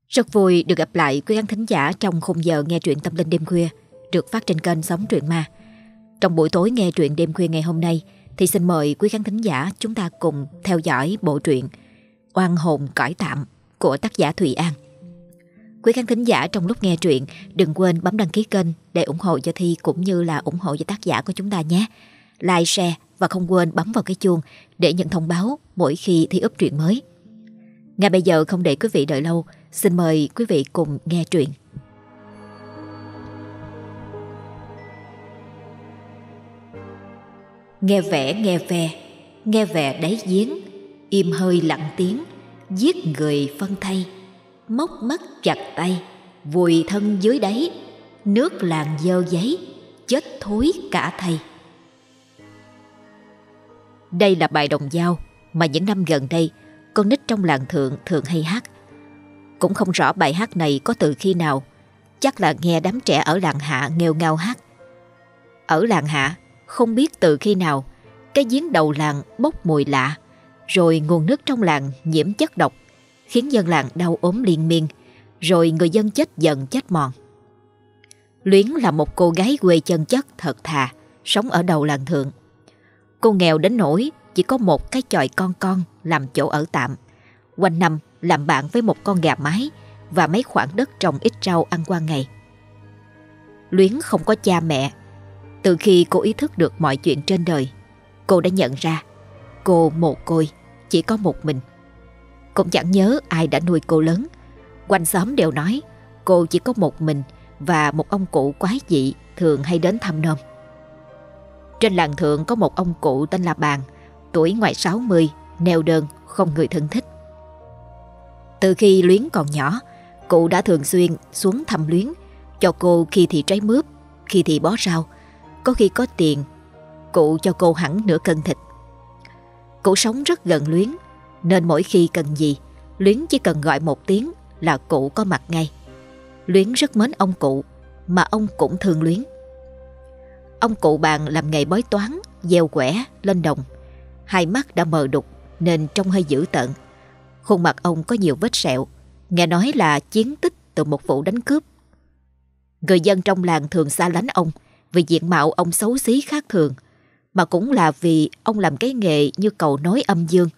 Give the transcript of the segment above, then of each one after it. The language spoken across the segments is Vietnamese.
Rất vui được gặp lại quý khán thính giả trong khung giờ nghe truyện tâm linh đêm khuya được phát trên kênh Sống Truyện Ma. Trong buổi tối nghe truyện đêm khuya ngày hôm nay thì xin mời quý khán thính giả chúng ta cùng theo dõi bộ truyện Oan hồn cõi tạm của tác giả Thùy An. Quý khán thính giả trong lúc nghe truyện đừng quên bấm đăng ký kênh để ủng hộ cho Thi cũng như là ủng hộ cho tác giả của chúng ta nhé. Like, share và không quên bấm vào cái chuông để nhận thông báo mỗi khi Thi up truyện mới. Ngay bây giờ không để quý vị đợi lâu, xin mời quý vị cùng nghe truyện. Nghe vẻ nghe ve, nghe vẻ đáy giếng, im hơi lặng tiếng, giết người phân thây, móc mắt chặt tay, vùi thân dưới đáy, nước làng dơ giấy, chết thối cả thây. Đây là bài đồng dao mà những năm gần đây con nít trong làng Thượng thường hay hát. Cũng không rõ bài hát này có từ khi nào, chắc là nghe đám trẻ ở làng Hạ nghêu ngao hát. Ở làng Hạ không biết từ khi nào cái giếng đầu làng bốc mùi lạ, rồi nguồn nước trong làng nhiễm chất độc, khiến dân làng đau ốm liên miên, rồi người dân chết dần chết mòn. Luyến là một cô gái quê chân chất thật thà, sống ở đầu làng Thượng. Cô nghèo đến nỗi chỉ có một cái chòi con làm chỗ ở tạm, quanh năm làm bạn với một con gà mái và mấy khoảng đất trồng ít rau ăn qua ngày. Luyến không có cha mẹ. Từ khi cô ý thức được mọi chuyện trên đời, cô đã nhận ra cô mồ côi, chỉ có một mình. Cũng chẳng nhớ ai đã nuôi cô lớn. Quanh xóm đều nói cô chỉ có một mình và một ông cụ quái dị thường hay đến thăm nom. Trên làng Thượng có một ông cụ tên là Bàn, tuổi ngoài 60, neo đơn, không người thân thích. Từ khi Luyến còn nhỏ, cụ đã thường xuyên xuống thăm Luyến, cho cô khi thì trái mướp, khi thì bó rau. Có khi có tiền, cụ cho cô hẳn nửa cân thịt. Cụ sống rất gần Luyến, nên mỗi khi cần gì, Luyến chỉ cần gọi một tiếng là cụ có mặt ngay. Luyến rất mến ông cụ, mà ông cũng thương Luyến. Ông cụ Bàn làm nghề bói toán, gieo quẻ, lên đồng. Hai mắt đã mờ đục nên trông hơi dữ tợn. Khuôn mặt ông có nhiều vết sẹo, nghe nói là chiến tích từ một vụ đánh cướp. Người dân trong làng thường xa lánh ông vì diện mạo ông xấu xí khác thường, mà cũng là vì ông làm cái nghề như cầu nối âm dương.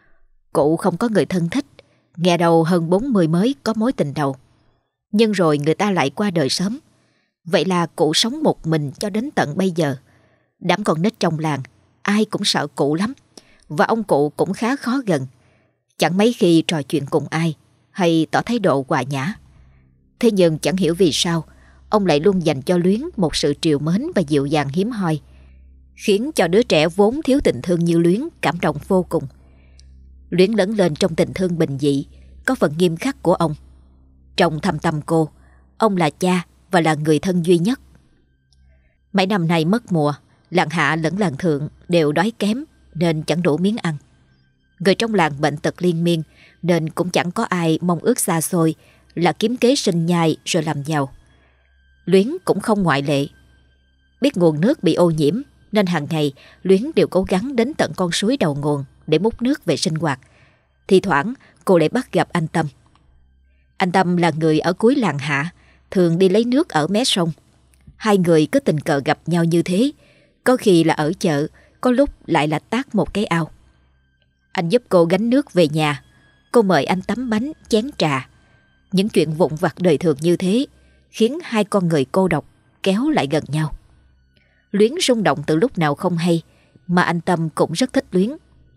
Cụ không có người thân thích, nghe đầu hơn 40 mới có mối tình đầu. Nhưng rồi người ta lại qua đời sớm. Vậy là cụ sống một mình cho đến tận bây giờ. Đám con nít trong làng ai cũng sợ cụ lắm, và ông cụ cũng khá khó gần. Chẳng mấy khi trò chuyện cùng ai hay tỏ thái độ hòa nhã. Thế nhưng chẳng hiểu vì sao ông lại luôn dành cho Luyến một sự trìu mến và dịu dàng hiếm hoi, khiến cho đứa trẻ vốn thiếu tình thương như Luyến cảm động vô cùng. Luyến lớn lên trong tình thương bình dị, có phần nghiêm khắc của ông. Trong thâm tâm cô, ông là cha và là người thân duy nhất. Mấy năm nay mất mùa, làng Hạ lẫn làng Thượng đều đói kém nên chẳng đủ miếng ăn. Người trong làng bệnh tật liên miên nên cũng chẳng có ai mong ước xa xôi là kiếm kế sinh nhai rồi làm giàu. Luyến cũng không ngoại lệ. Biết nguồn nước bị ô nhiễm nên hàng ngày Luyến đều cố gắng đến tận con suối đầu nguồn để múc nước về sinh hoạt. Thì thoảng cô lại bắt gặp anh Tâm. Anh Tâm là người ở cuối làng Hạ, thường đi lấy nước ở mé sông. Hai người cứ tình cờ gặp nhau như thế, có khi là ở chợ, có lúc lại là tát một cái ao. Anh giúp cô gánh nước về nhà, cô mời anh tắm bánh, chén trà. Những chuyện vụn vặt đời thường như thế khiến hai con người cô độc kéo lại gần nhau. Luyến rung động từ lúc nào không hay, mà anh Tâm cũng rất thích Luyến.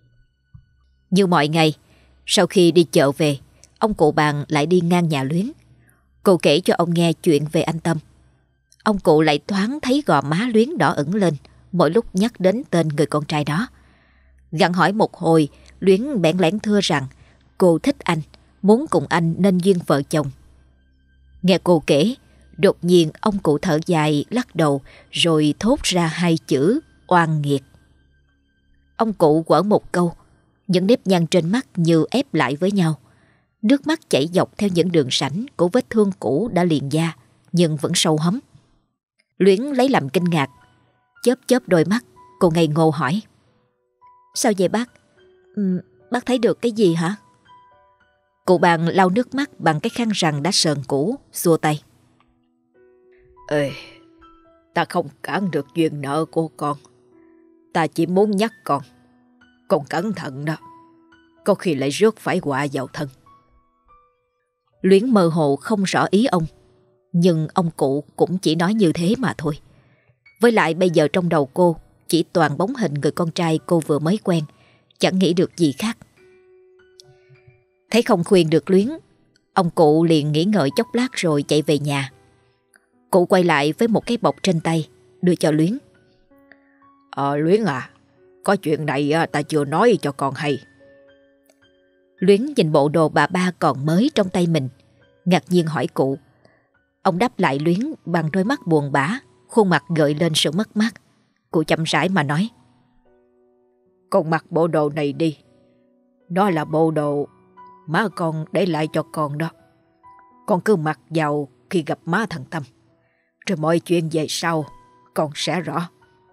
Như mọi ngày, sau khi đi chợ về, ông cụ Bàn lại đi ngang nhà Luyến. Cô kể cho ông nghe chuyện về anh Tâm. Ông cụ lại thoáng thấy gò má Luyến đỏ ửng lên mỗi lúc nhắc đến tên người con trai đó. Gặng hỏi một hồi, Luyến bẽn lẽn thưa rằng cô thích anh, muốn cùng anh nên duyên vợ chồng. Nghe cô kể, đột nhiên ông cụ thở dài lắc đầu rồi thốt ra hai chữ oan nghiệt. Ông cụ quở một câu, những nếp nhăn trên mắt như ép lại với nhau. Nước mắt chảy dọc theo những đường sảnh của vết thương cũ đã liền da, nhưng vẫn sâu hấm. Luyến lấy làm kinh ngạc, chớp chớp đôi mắt, cô ngây ngô hỏi: "Sao vậy bác? Bác thấy được cái gì hả?" Cụ bạn lau nước mắt bằng cái khăn rằn đã sờn cũ, xua tay. Ê, ta không cản được duyên nợ của con. Ta chỉ muốn nhắc con cẩn thận đó, có khi lại rước phải họa vào thân. Luyến mơ hồ không rõ ý ông, nhưng ông cụ cũng chỉ nói như thế mà thôi. Với lại bây giờ trong đầu cô chỉ toàn bóng hình người con trai cô vừa mới quen, chẳng nghĩ được gì khác. Thấy không khuyên được Luyến, ông cụ liền nghĩ ngợi chốc lát rồi chạy về nhà. Cụ quay lại với một cái bọc trên tay, đưa cho Luyến. Luyến à, có chuyện này ta chưa nói cho con hay. Luyến nhìn bộ đồ bà ba còn mới trong tay mình, ngạc nhiên hỏi cụ. Ông đáp lại Luyến bằng đôi mắt buồn bã, khuôn mặt gợi lên sự mất mát. Cụ chậm rãi mà nói. Con mặc bộ đồ này đi. Nó là bộ đồ má con để lại cho con đó. Con cứ mặc vào khi gặp má thằng Tâm, rồi mọi chuyện về sau con sẽ rõ.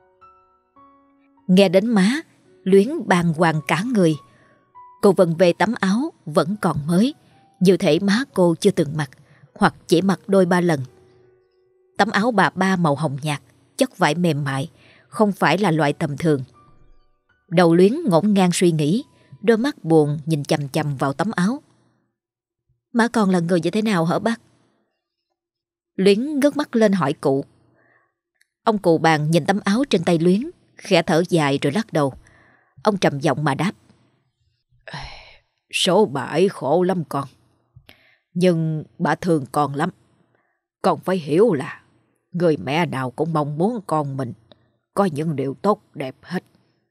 Nghe đến má, Luyến bàng hoàng cả người. Cô vần về tấm áo vẫn còn mới, như thể má cô chưa từng mặc, hoặc chỉ mặc đôi ba lần. Tấm áo bà ba màu hồng nhạt, chất vải mềm mại, không phải là loại tầm thường. Đầu Luyến ngổn ngang suy nghĩ, đôi mắt buồn nhìn chằm chằm vào tấm áo. Má con là người như thế nào hả bác? Luyến ngước mắt lên hỏi cụ. Ông cụ bàn nhìn tấm áo trên tay Luyến, khẽ thở dài rồi lắc đầu. Ông trầm giọng mà đáp. Số bà ấy khổ lắm con, nhưng bà thương con lắm. Con phải hiểu là người mẹ nào cũng mong muốn con mình có những điều tốt đẹp hết.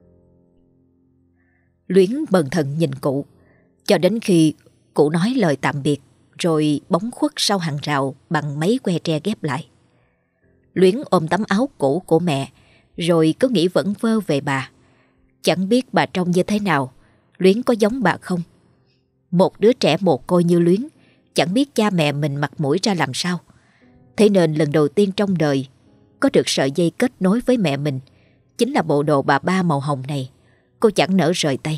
Luyến bần thần nhìn cụ, cho đến khi cụ nói lời tạm biệt, rồi bóng khuất sau hàng rào bằng mấy que tre ghép lại. Luyến ôm tấm áo cũ của mẹ, rồi cứ nghĩ vẩn vơ về bà. Chẳng biết bà trông như thế nào, Luyến có giống bà không? Một đứa trẻ mồ côi như Luyến, chẳng biết cha mẹ mình mặt mũi ra làm sao. Thế nên lần đầu tiên trong đời có được sợi dây kết nối với mẹ mình, chính là bộ đồ bà ba màu hồng này. Cô chẳng nỡ rời tay.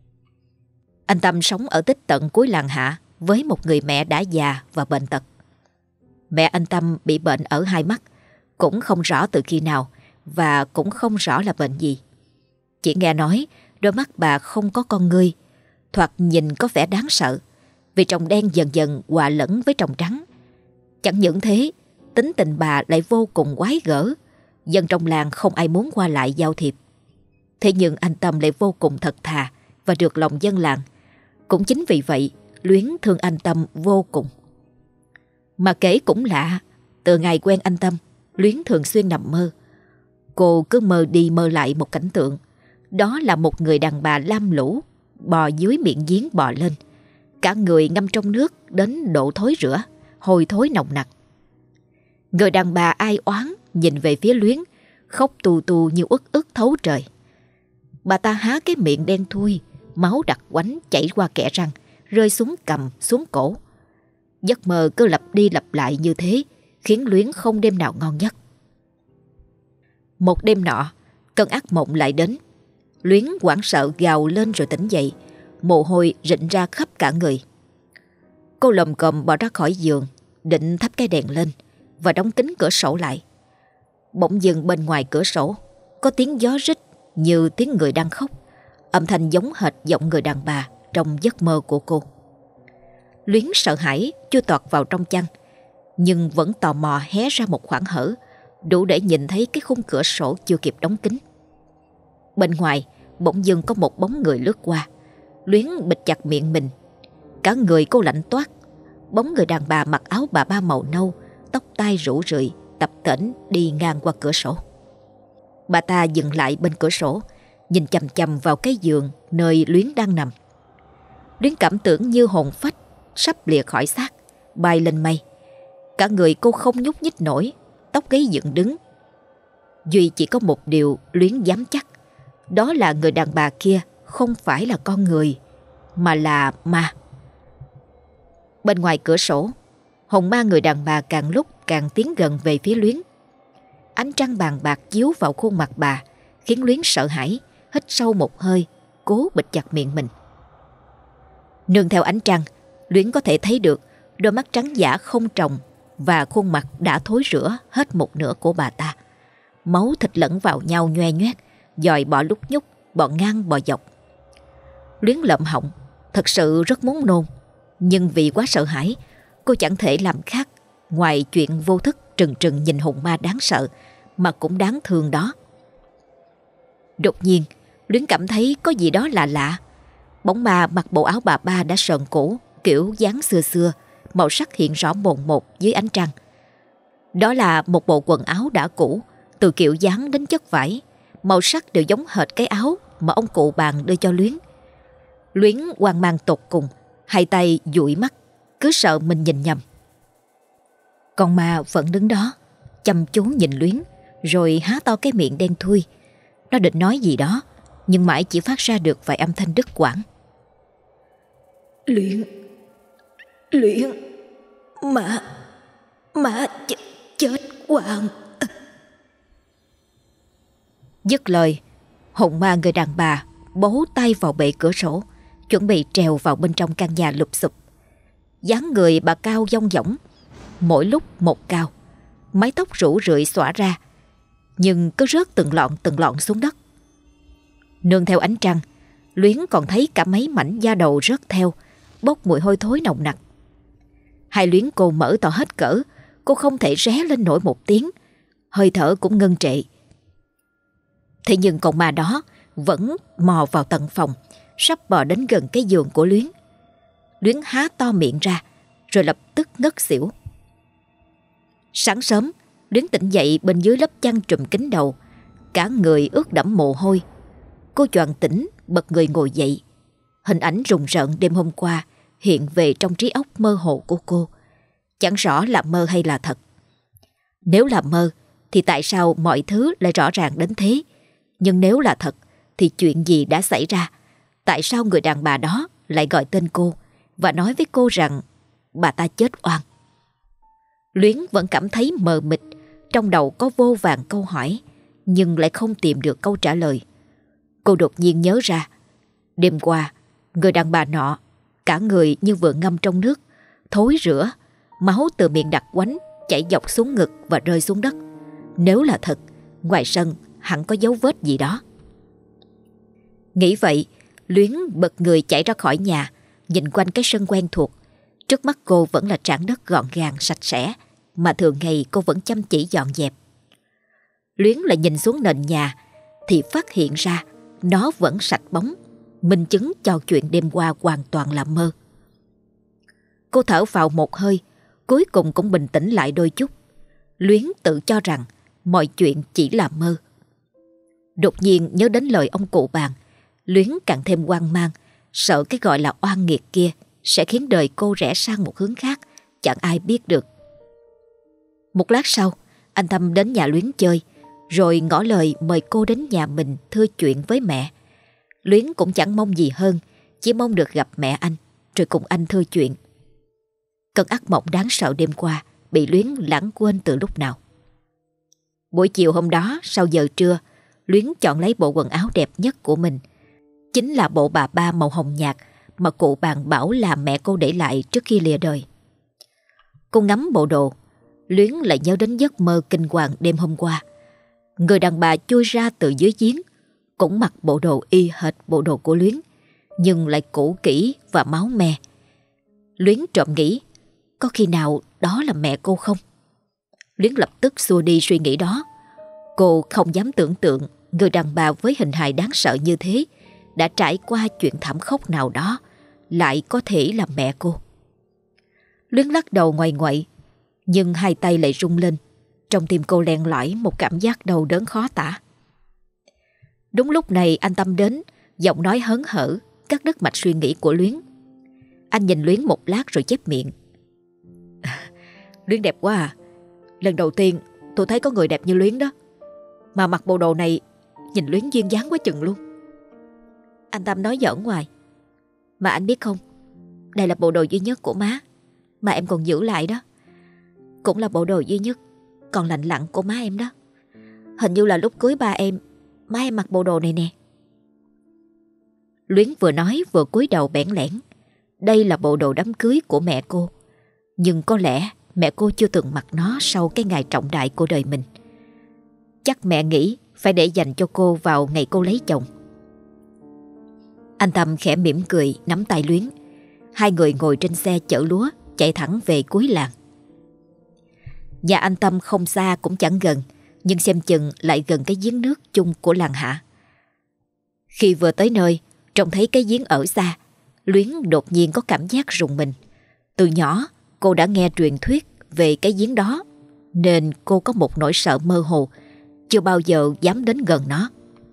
Anh Tâm sống ở tích tận cuối làng Hạ với một người mẹ đã già và bệnh tật. Mẹ anh Tâm bị bệnh ở hai mắt, cũng không rõ từ khi nào và cũng không rõ là bệnh gì. Chỉ nghe nói đôi mắt bà không có con ngươi, thoạt nhìn có vẻ đáng sợ vì tròng đen dần dần hòa lẫn với tròng trắng. Chẳng những thế, tính tình bà lại vô cùng quái gở, dân trong làng không ai muốn qua lại giao thiệp. Thế nhưng anh Tâm lại vô cùng thật thà và được lòng dân làng. Cũng chính vì vậy, Luyến thương anh Tâm vô cùng. Mà kể cũng lạ, từ ngày quen anh Tâm, Luyến thường xuyên nằm mơ. Cô cứ mơ đi mơ lại một cảnh tượng. Đó là một người đàn bà lam lũ, bò dưới miệng giếng bò lên, cả người ngâm trong nước đến độ thối rữa, hôi thối nồng nặc. Người đàn bà ai oán nhìn về phía Luyến, khóc tù tù như uất ức thấu trời. Bà ta há cái miệng đen thui, máu đặc quánh chảy qua kẽ răng, rơi xuống cằm, xuống cổ. Giấc mơ cứ lặp đi lặp lại như thế, khiến Luyến không đêm nào ngon giấc. Một đêm nọ, cơn ác mộng lại đến. Luyến hoảng sợ gào lên rồi tỉnh dậy, mồ hôi rịn ra khắp cả người. Cô lồm cồm bò ra khỏi giường, định thắp cái đèn lên và đóng kín cửa sổ lại. Bỗng dưng bên ngoài cửa sổ có tiếng gió rít như tiếng người đang khóc, âm thanh giống hệt giọng người đàn bà trong giấc mơ của cô. Luyến sợ hãi chui tọt vào trong chăn, nhưng vẫn tò mò hé ra một khoảng hở đủ để nhìn thấy cái khung cửa sổ chưa kịp đóng kín. Bên ngoài bỗng dưng có một bóng người lướt qua. Luyến bịt chặt miệng mình, cả người cô lạnh toát. Bóng người đàn bà mặc áo bà ba màu nâu, tóc tai rủ rượi, tập tễnh đi ngang qua cửa sổ. Bà ta dừng lại bên cửa sổ, nhìn chằm chằm vào cái giường nơi Luyến đang nằm. Luyến cảm tưởng như hồn phách sắp lìa khỏi xác, bay lên mây. Cả người cô không nhúc nhích nổi, tóc gáy dựng đứng. Duy chỉ có một điều Luyến dám chắc, đó là người đàn bà kia không phải là con người, mà là ma. Bên ngoài cửa sổ, hồn ma người đàn bà càng lúc càng tiến gần về phía Luyến. Ánh trăng bàn bạc chiếu vào khuôn mặt bà, khiến Luyến sợ hãi, hít sâu một hơi, cố bịt chặt miệng mình. Nương theo ánh trăng, Luyến có thể thấy được đôi mắt trắng dã không tròng và khuôn mặt đã thối rữa hết một nửa của bà ta. Máu thịt lẫn vào nhau nhoe nhoét, dòi bọ lúc nhúc, bọ ngang bọ dọc. Luyến lợm họng, thật sự rất muốn nôn, nhưng vì quá sợ hãi, cô chẳng thể làm khác ngoài chuyện vô thức trừng trừng nhìn hồn ma đáng sợ mà cũng đáng thương đó. Đột nhiên, Luyến cảm thấy có gì đó lạ lạ. Bóng ma mặc bộ áo bà ba đã sờn cổ, kiểu dáng xưa xưa, màu sắc hiện rõ mồn một dưới ánh trăng. Đó là một bộ quần áo đã cũ, từ kiểu dáng đến chất vải, màu sắc đều giống hệt cái áo mà ông cụ bàn đưa cho Luyến. Luyến hoang mang tột cùng, hai tay dụi mắt, cứ sợ mình nhìn nhầm. Con ma vẫn đứng đó, chăm chú nhìn Luyến, rồi há to cái miệng đen thui. Nó định nói gì đó, nhưng mãi chỉ phát ra được vài âm thanh đứt quãng. Luyện, mà chết quàng. Dứt lời, hồn ma người đàn bà bấu tay vào bệ cửa sổ, chuẩn bị trèo vào bên trong căn nhà lụp xụp. Dáng người bà cao dong dỏng, mỗi lúc một cao, mái tóc rủ rượi xõa ra, nhưng cứ rớt từng lọn xuống đất. Nương theo ánh trăng, Luyến còn thấy cả mấy mảnh da đầu rớt theo, bốc mùi hôi thối nồng nặc. Hai Luyến cô mở to hết cỡ, cô không thể ré lên nổi một tiếng, hơi thở cũng ngưng trệ. Thế nhưng con ma đó vẫn mò vào tận phòng, sắp bò đến gần cái giường của Luyến. Luyến há to miệng ra, rồi lập tức ngất xỉu. Sáng sớm, Luyến tỉnh dậy bên dưới lớp chăn trùm kín đầu, cả người ướt đẫm mồ hôi. Cô choàng tỉnh, bật người ngồi dậy. Hình ảnh rùng rợn đêm hôm qua hiện về trong trí óc mơ hồ của cô. Chẳng rõ là mơ hay là thật. Nếu là mơ thì tại sao mọi thứ lại rõ ràng đến thế? Nhưng nếu là thật thì chuyện gì đã xảy ra? Tại sao người đàn bà đó lại gọi tên cô và nói với cô rằng bà ta chết oan? Luyến vẫn cảm thấy mờ mịt, trong đầu có vô vàn câu hỏi, nhưng lại không tìm được câu trả lời. Cô đột nhiên nhớ ra, đêm qua, người đàn bà nọ, cả người như vừa ngâm trong nước, thối rữa, máu từ miệng đặc quánh chảy dọc xuống ngực và rơi xuống đất. Nếu là thật, ngoài sân hẳn có dấu vết gì đó. Nghĩ vậy, Luyến bật người chạy ra khỏi nhà, nhìn quanh cái sân quen thuộc. Trước mắt cô vẫn là trảng đất gọn gàng sạch sẽ mà thường ngày cô vẫn chăm chỉ dọn dẹp. Luyến lại nhìn xuống nền nhà thì phát hiện ra nó vẫn sạch bóng, minh chứng cho chuyện đêm qua hoàn toàn là mơ. Cô thở phào một hơi, cuối cùng cũng bình tĩnh lại đôi chút. Luyến tự cho rằng mọi chuyện chỉ là mơ. Đột nhiên nhớ đến lời ông cụ bàn, Luyến càng thêm hoang mang, sợ cái gọi là oan nghiệt kia sẽ khiến đời cô rẽ sang một hướng khác, chẳng ai biết được. Một lát sau, anh Tâm đến nhà Luyến chơi, rồi ngỏ lời mời cô đến nhà mình thưa chuyện với mẹ. Luyến cũng chẳng mong gì hơn, chỉ mong được gặp mẹ anh, rồi cùng anh thưa chuyện. Cơn ác mộng đáng sợ đêm qua bị Luyến lãng quên từ lúc nào. Buổi chiều hôm đó, sau giờ trưa, Luyến chọn lấy bộ quần áo đẹp nhất của mình. Chính là bộ bà ba màu hồng nhạt mà cụ bàn bảo là mẹ cô để lại trước khi lìa đời. Cô ngắm bộ đồ, Luyến lại nhớ đến giấc mơ kinh hoàng đêm hôm qua. Người đàn bà chui ra từ dưới giếng, cũng mặc bộ đồ y hệt bộ đồ của Luyến, nhưng lại cũ kỹ và máu me. Luyến trộm nghĩ, có khi nào đó là mẹ cô không? Luyến lập tức xua đi suy nghĩ đó. Cô không dám tưởng tượng người đàn bà với hình hài đáng sợ như thế, đã trải qua chuyện thảm khốc nào đó, lại có thể là mẹ cô. Luyến lắc đầu ngoại ngoại, nhưng hai tay lại rung lên. Trong tim cô len lỏi một cảm giác đau đớn khó tả. Đúng lúc này anh Tâm đến, giọng nói hớn hở, cắt đứt mạch suy nghĩ của Luyến. Anh nhìn Luyến một lát rồi chép miệng. Luyến đẹp quá à. Lần đầu tiên tôi thấy có người đẹp như Luyến đó. Mà mặc bộ đồ này nhìn Luyến duyên dáng quá chừng luôn. Anh Tâm nói giỡn ngoài. Mà anh biết không, đây là bộ đồ duy nhất của má mà em còn giữ lại đó. Cũng là bộ đồ duy nhất còn lành lặn của má em đó. Hình như là lúc cưới ba em, má em mặc bộ đồ này nè. Luyến vừa nói vừa cúi đầu bẽn lẽn. đây là bộ đồ đám cưới của mẹ cô. Nhưng có lẽ mẹ cô chưa từng mặc nó sau cái ngày trọng đại của đời mình. Chắc mẹ nghĩ phải để dành cho cô vào ngày cô lấy chồng. Anh Tâm khẽ mỉm cười nắm tay Luyến. Hai người ngồi trên xe chở lúa chạy thẳng về cuối làng. Nhà anh Tâm không xa cũng chẳng gần, nhưng xem chừng lại gần cái giếng nước chung của làng Hạ. Khi vừa tới nơi, trông thấy cái giếng ở xa, Luyến đột nhiên có cảm giác rùng mình. Từ nhỏ cô đã nghe truyền thuyết về cái giếng đó, nên cô có một nỗi sợ mơ hồ, chưa bao giờ dám đến gần nó.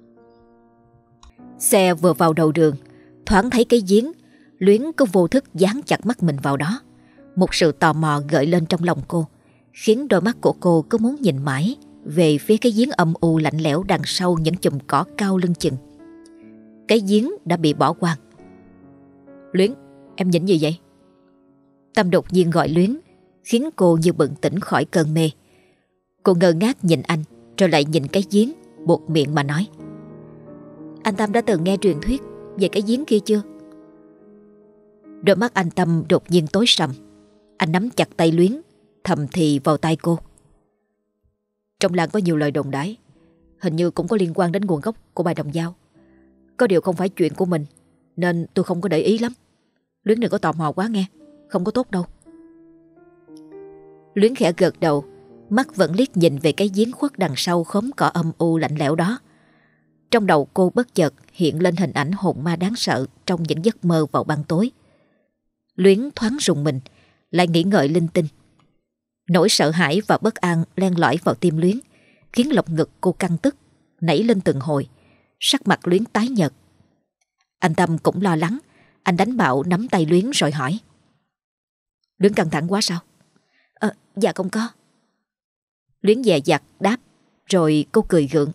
Xe vừa vào đầu đường, thoáng thấy cái giếng, Luyến có vô thức dán chặt mắt mình vào đó. Một sự tò mò gợi lên trong lòng cô, khiến đôi mắt của cô cứ muốn nhìn mãi về phía cái giếng âm u lạnh lẽo đằng sau những chùm cỏ cao lưng chừng. Cái giếng đã bị bỏ hoang. Luyến, em nhìn gì vậy? Tâm đột nhiên gọi Luyến, khiến cô như bừng tỉnh khỏi cơn mê. Cô ngơ ngác nhìn anh, rồi lại nhìn cái giếng, buột miệng mà nói: Anh Tâm đã từng nghe truyền thuyết về cái giếng kia chưa? Đôi mắt anh Tâm đột nhiên tối sầm. Anh nắm chặt tay Luyến, thầm thì vào tai cô: Trong làng có nhiều lời đồn đãi, hình như cũng có liên quan đến nguồn gốc của bài đồng dao. Có điều không phải chuyện của mình, nên tôi không có để ý lắm. Luyến đừng có tò mò quá nghe, không có tốt đâu. Luyến khẽ gật đầu, mắt vẫn liếc nhìn về cái giếng khuất đằng sau khóm cỏ âm u lạnh lẽo đó. Trong đầu cô bất chợt hiện lên hình ảnh hồn ma đáng sợ trong những giấc mơ vào ban tối. Luyến thoáng rùng mình, lại nghĩ ngợi linh tinh. Nỗi sợ hãi và bất an len lỏi vào tim Luyến, khiến lồng ngực cô căng tức, nảy lên từng hồi. Sắc mặt Luyến tái nhợt. Anh Tâm cũng lo lắng. Anh đánh bạo nắm tay Luyến rồi hỏi: Luyến căng thẳng quá sao? Dạ không có. Luyến dè dặt đáp, rồi cô cười gượng: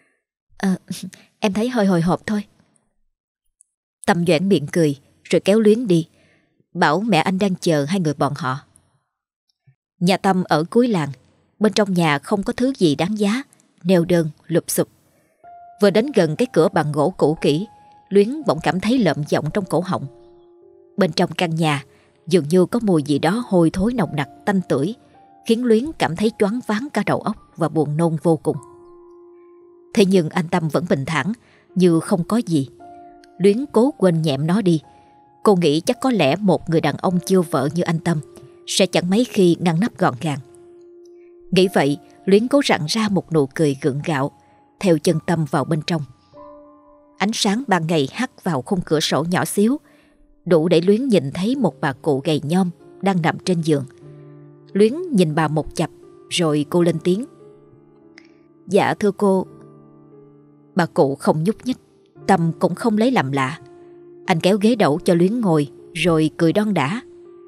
Em thấy hơi hồi hộp thôi. Tâm nhoẻn miệng cười, rồi kéo Luyến đi, bảo mẹ anh đang chờ hai người bọn họ. Nhà Tâm ở cuối làng. Bên trong nhà không có thứ gì đáng giá, neo đơn, lụp xụp. Vừa đến gần cái cửa bằng gỗ cũ kỹ, Luyến bỗng cảm thấy lợm giọng trong cổ họng. Bên trong căn nhà dường như có mùi gì đó hôi thối nồng nặc tanh tưởi, khiến Luyến cảm thấy choáng váng cả đầu óc và buồn nôn vô cùng. Thế nhưng anh Tâm vẫn bình thản, như không có gì. Luyến cố quên nhẹm nó đi. Cô nghĩ chắc có lẽ một người đàn ông chưa vợ như anh Tâm sẽ chẳng mấy khi ngăn nắp gọn gàng. Nghĩ vậy, Luyến cố rặn ra một nụ cười gượng gạo, theo chân Tâm vào bên trong. Ánh sáng ban ngày hắt vào khung cửa sổ nhỏ xíu, đủ để Luyến nhìn thấy một bà cụ gầy nhom đang nằm trên giường. Luyến nhìn bà một chập, rồi cô lên tiếng: Dạ thưa cô. Bà cụ không nhúc nhích, Tâm cũng không lấy làm lạ. Anh kéo ghế đẩu cho Luyến ngồi, rồi cười đon đả: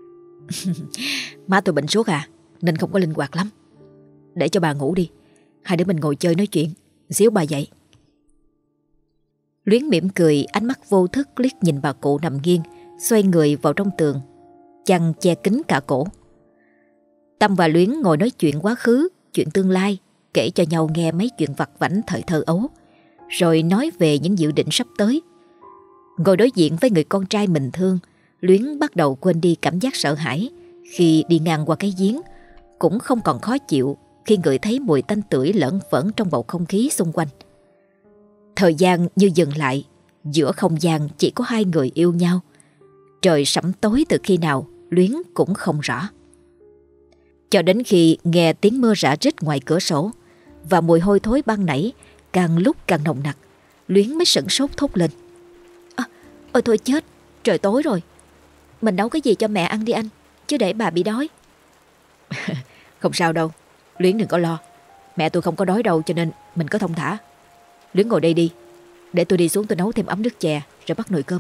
Má tôi bệnh suốt nên không có linh hoạt lắm. Để cho bà ngủ đi, hai đứa mình ngồi chơi nói chuyện, xíu bà dậy. Luyến mỉm cười, ánh mắt vô thức liếc nhìn bà cụ nằm nghiêng, xoay người vào trong tường, chăn che kín cả cổ. Tâm và Luyến ngồi nói chuyện quá khứ, chuyện tương lai, kể cho nhau nghe mấy chuyện vặt vãnh thời thơ ấu, rồi nói về những dự định sắp tới. Ngồi đối diện với người con trai mình thương, Luyến bắt đầu quên đi cảm giác sợ hãi khi đi ngang qua cái giếng, cũng không còn khó chịu khi ngửi thấy mùi tanh tưởi lởn vởn trong bầu không khí xung quanh. Thời gian như dừng lại, giữa không gian chỉ có hai người yêu nhau. Trời sẫm tối từ khi nào Luyến cũng không rõ. Cho đến khi nghe tiếng mưa rả rích ngoài cửa sổ và mùi hôi thối ban nãy càng lúc càng nồng nặc, Luyến mới sửng sốt thốt lên: Ôi thôi chết, trời tối rồi. Mình nấu cái gì cho mẹ ăn đi anh, chứ để bà bị đói. Không sao đâu, Luyến đừng có lo. Mẹ tôi không có đói đâu, cho nên mình có thong thả. Luyến ngồi đây đi, để tôi đi xuống tôi nấu thêm ấm nước chè rồi bắt nồi cơm.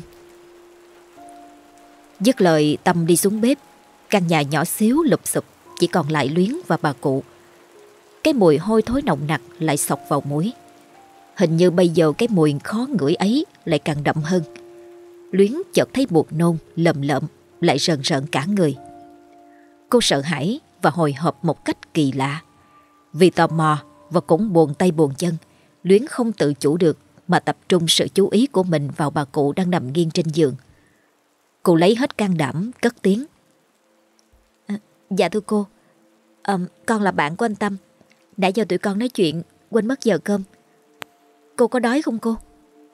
Dứt lời, Tâm đi xuống bếp. Căn nhà nhỏ xíu lụp xụp, chỉ còn lại Luyến và bà cụ. Cái mùi hôi thối nồng nặc lại xộc vào mũi. Hình như bây giờ cái mùi khó ngửi ấy lại càng đậm hơn. Luyến chợt thấy buồn nôn, lầm lợm, lại rờn rợn cả người. Cô sợ hãi và hồi hộp một cách kỳ lạ. Vì tò mò và cũng buồn tay buồn chân, Luyến không tự chủ được mà tập trung sự chú ý của mình vào bà cụ đang nằm nghiêng trên giường. Cô lấy hết can đảm cất tiếng. Dạ thưa cô, con là bạn của anh Tâm. Nãy giờ tụi con nói chuyện quên mất giờ cơm. Cô có đói không cô?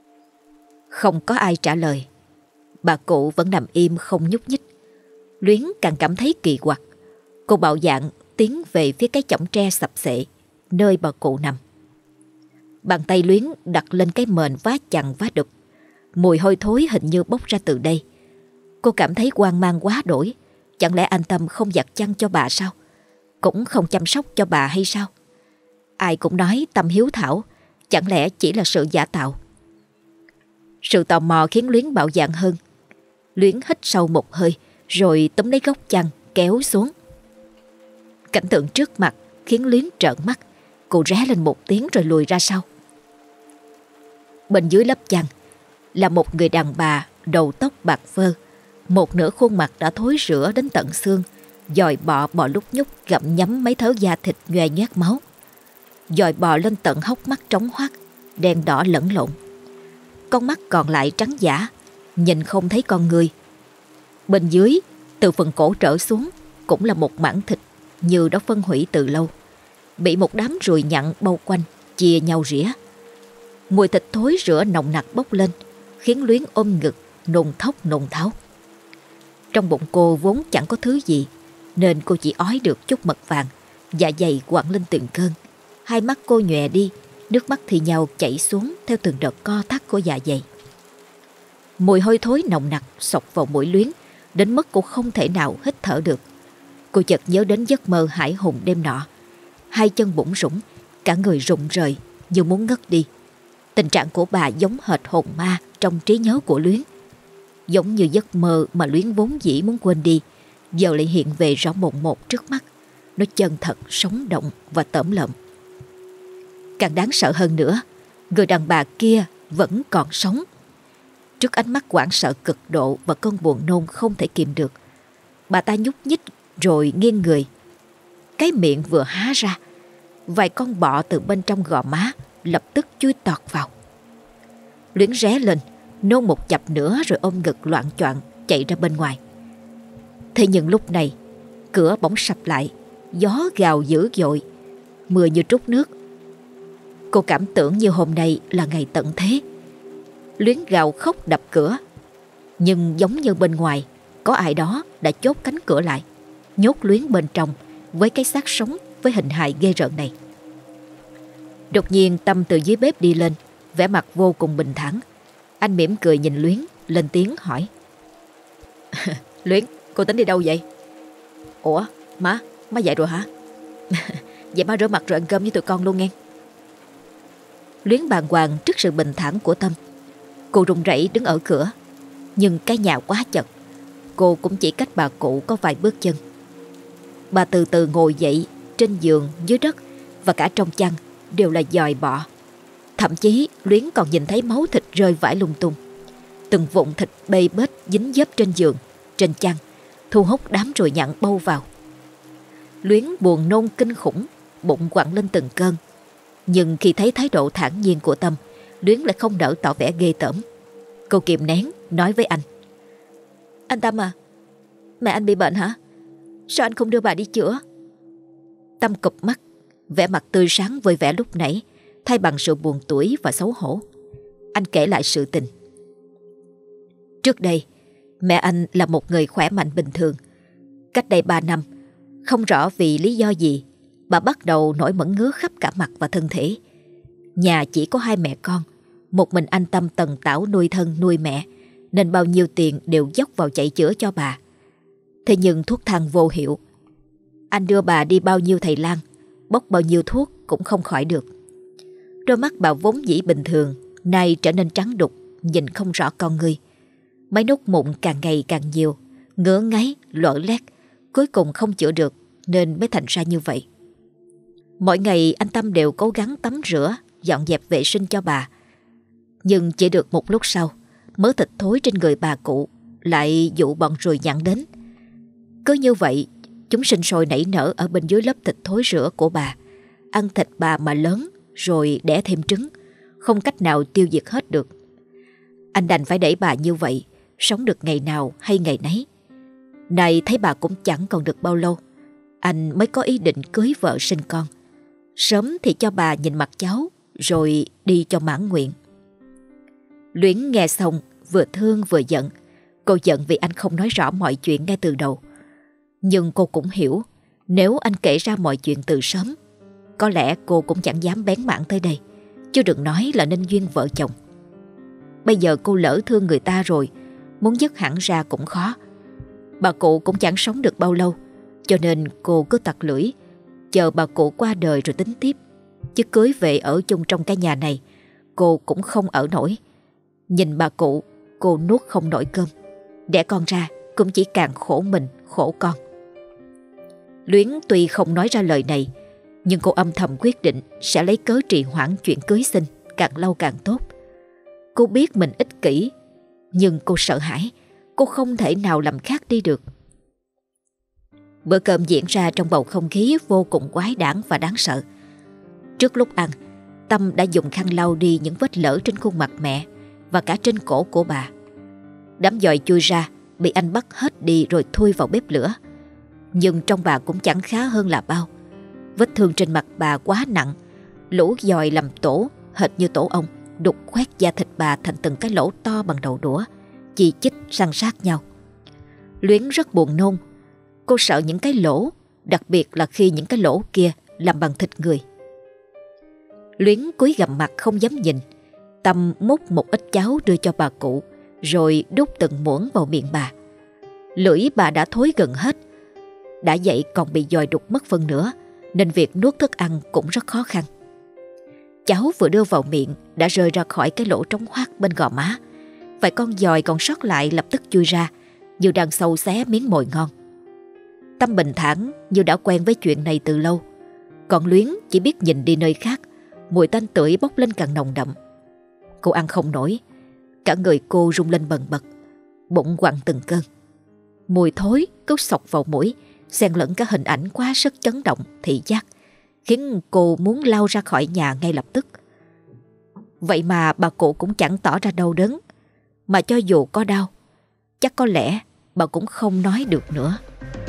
Không có ai trả lời. Bà cụ vẫn nằm im không nhúc nhích. Luyến càng cảm thấy kỳ quặc. Cô bạo dạn tiến về phía cái chõng tre sập xệ nơi bà cụ nằm. Bàn tay Luyến đặt lên cái mền vá chằng vá đục. Mùi hôi thối hình như bốc ra từ đây. Cô cảm thấy hoang mang quá đổi. Chẳng lẽ anh Tâm không giặt chăn cho bà sao? Cũng không chăm sóc cho bà hay sao? Ai cũng nói Tâm hiếu thảo, chẳng lẽ chỉ là sự giả tạo? Sự tò mò khiến Luyến bạo dạn hơn. Luyến hít sâu một hơi rồi túm lấy góc chăn kéo xuống. Cảnh tượng trước mặt khiến Luyến trợn mắt. Cô ré lên một tiếng rồi lùi ra sau. Bên dưới lớp chăn là một người đàn bà đầu tóc bạc phơ, một nửa khuôn mặt đã thối rữa đến tận xương, dòi bọ bò lúc nhúc gặm nhấm mấy thớ da thịt nhoe nhoét máu. Dòi bò lên tận hốc mắt trống hoắt, đen đỏ lẫn lộn. Con mắt còn lại trắng dã, nhìn không thấy con người. Bên dưới, từ phần cổ trở xuống, cũng là một mảng thịt như đã phân hủy từ lâu, bị một đám ruồi nhặn bao quanh, chia nhau rỉa. Mùi thịt thối rữa nồng nặc bốc lên, khiến Luyến ôm ngực, nôn thốc nôn tháo. Trong bụng cô vốn chẳng có thứ gì, nên cô chỉ ói được chút mật vàng, dạ dày quặn lên từng cơn. Hai mắt cô nhòe đi, nước mắt thì nhau chảy xuống theo từng đợt co thắt của dạ dày. Mùi hôi thối nồng nặc xộc vào mũi Luyến, đến mức cô không thể nào hít thở được. Cô chợt nhớ đến giấc mơ hải hùng đêm nọ. Hai chân bủn rủn, cả người rụng rời như muốn ngất đi. Tình trạng của bà giống hệt hồn ma trong trí nhớ của Luyến. Giống như giấc mơ mà Luyến vốn dĩ muốn quên đi, giờ lại hiện về rõ mồn một trước mắt. Nó chân thật, sống động và tởm lợm. Càng đáng sợ hơn nữa, người đàn bà kia vẫn còn sống. Trước ánh mắt hoảng sợ cực độ và cơn buồn nôn không thể kìm được, bà ta nhúc nhích rồi nghiêng người. Cái miệng vừa há ra, vài con bọ từ bên trong gò má lập tức chui tọt vào. Luyến ré lên, nôn một chập nữa rồi ôm ngực loạng choạng chạy ra bên ngoài. Thế nhưng lúc này, cửa bỗng sập lại, gió gào dữ dội, mưa như trút nước. Cô cảm tưởng như hôm nay là ngày tận thế. Luyến gào khóc đập cửa, nhưng giống như bên ngoài có ai đó đã chốt cánh cửa lại, nhốt Luyến bên trong với cái xác sống với hình hài ghê rợn này. Đột nhiên Tâm từ dưới bếp đi lên, vẻ mặt vô cùng bình thản. Anh mỉm cười nhìn Luyến, lên tiếng hỏi: Luyến, cô tính đi đâu vậy? Ủa, má dậy rồi hả? Vậy má rửa mặt rồi ăn cơm với tụi con luôn nghe. Luyến bàng hoàng trước sự bình thản của Tâm. Cô run rẩy đứng ở cửa, nhưng cái nhà quá chật, cô cũng chỉ cách bà cụ có vài bước chân. Bà từ từ ngồi dậy, trên giường, dưới đất và cả trong chăn đều là giòi bọ. Thậm chí Luyến còn nhìn thấy máu thịt rơi vãi lung tung. Từng vụn thịt bê bết dính dấp trên giường, trên chăn, thu hút đám ruồi nhặn bâu vào. Luyến buồn nôn kinh khủng, bụng quặn lên từng cơn. Nhưng khi thấy thái độ thản nhiên của Tâm, Luyến lại không nỡ tỏ vẻ ghê tởm. Cô kìm nén nói với anh: Anh Tâm à, mẹ anh bị bệnh hả? Sao anh không đưa bà đi chữa? Tâm cụp mắt, vẻ mặt tươi sáng với vẻ lúc nãy thay bằng sự buồn tủi và xấu hổ. Anh kể lại sự tình. Trước đây, mẹ anh là một người khỏe mạnh bình thường. Cách đây 3 năm, không rõ vì lý do gì, bà bắt đầu nổi mẩn ngứa khắp cả mặt và thân thể. Nhà chỉ có 2 mẹ con, một mình anh Tâm tần tảo nuôi thân nuôi mẹ, nên bao nhiêu tiền đều dốc vào chạy chữa cho bà. Thế nhưng thuốc thang vô hiệu. Anh đưa bà đi bao nhiêu thầy lang, bốc bao nhiêu thuốc cũng không khỏi được. Đôi mắt bà vốn dĩ bình thường, nay trở nên trắng đục, nhìn không rõ con người. Mấy nốt mụn càng ngày càng nhiều, ngứa ngáy, lở lét, cuối cùng không chữa được nên mới thành ra như vậy. Mỗi ngày anh Tâm đều cố gắng tắm rửa, dọn dẹp vệ sinh cho bà. Nhưng chỉ được một lúc sau, mớ thịt thối trên người bà cụ lại dụ bọn ruồi nhặn đến. Cứ như vậy, chúng sinh sôi nảy nở ở bên dưới lớp thịt thối rữa của bà, ăn thịt bà mà lớn rồi đẻ thêm trứng, không cách nào tiêu diệt hết được. Anh đành phải để bà như vậy, sống được ngày nào hay ngày nấy. Này thấy bà cũng chẳng còn được bao lâu, anh mới có ý định cưới vợ sinh con. Sớm thì cho bà nhìn mặt cháu, rồi đi cho mãn nguyện. Luyến nghe xong vừa thương vừa giận. Cô giận vì anh không nói rõ mọi chuyện ngay từ đầu. Nhưng cô cũng hiểu, nếu anh kể ra mọi chuyện từ sớm, có lẽ cô cũng chẳng dám bén mảng tới đây, chứ đừng nói là nên duyên vợ chồng. Bây giờ cô lỡ thương người ta rồi, muốn dứt hẳn ra cũng khó. Bà cụ cũng chẳng sống được bao lâu, cho nên cô cứ tặc lưỡi, chờ bà cụ qua đời rồi tính tiếp. Chứ cưới về ở chung trong cái nhà này, cô cũng không ở nổi. Nhìn bà cụ, cô nuốt không nổi cơm. Đẻ con ra cũng chỉ càng khổ mình, khổ con. Luyến tuy không nói ra lời này, nhưng cô âm thầm quyết định sẽ lấy cớ trì hoãn chuyện cưới xin, càng lâu càng tốt. Cô biết mình ích kỷ, nhưng cô sợ hãi, cô không thể nào làm khác đi được. Bữa cơm diễn ra trong bầu không khí vô cùng quái đản và đáng sợ. Trước lúc ăn, Tâm đã dùng khăn lau đi những vết lở trên khuôn mặt mẹ và cả trên cổ của bà. Đám dòi chui ra bị anh bắt hết đi rồi thui vào bếp lửa. Nhưng trong bà cũng chẳng khá hơn là bao. Vết thương trên mặt bà quá nặng, lũ dòi làm tổ hệt như tổ ong, đục khoét da thịt bà thành từng cái lỗ to bằng đầu đũa, chỉ chích răng sát nhau. Luyến rất buồn nôn. Cô sợ những cái lỗ, đặc biệt là khi những cái lỗ kia làm bằng thịt người. Luyến cúi gằm mặt không dám nhìn. Tâm múc một ít cháo đưa cho bà cụ, rồi đút từng muỗng vào miệng bà. Lưỡi bà đã thối gần hết. Đã vậy còn bị dòi đục mất phân nữa, nên việc nuốt thức ăn cũng rất khó khăn. Cháo vừa đưa vào miệng đã rơi ra khỏi cái lỗ trống hoác bên gò má. Vài con dòi còn sót lại lập tức chui ra, như đang xâu xé miếng mồi ngon. Tâm bình thản như đã quen với chuyện này từ lâu. Còn Luyến chỉ biết nhìn đi nơi khác, mùi tanh tưởi bốc lên càng nồng đậm. Cô ăn không nổi, cả người cô rung lên bần bật, bụng quặn từng cơn. Mùi thối cứ xộc vào mũi, xen lẫn cả hình ảnh quá sức chấn động thị giác, khiến cô muốn lao ra khỏi nhà ngay lập tức. Vậy mà bà cụ cũng chẳng tỏ ra đau đớn, mà cho dù có đau, chắc có lẽ bà cũng không nói được nữa.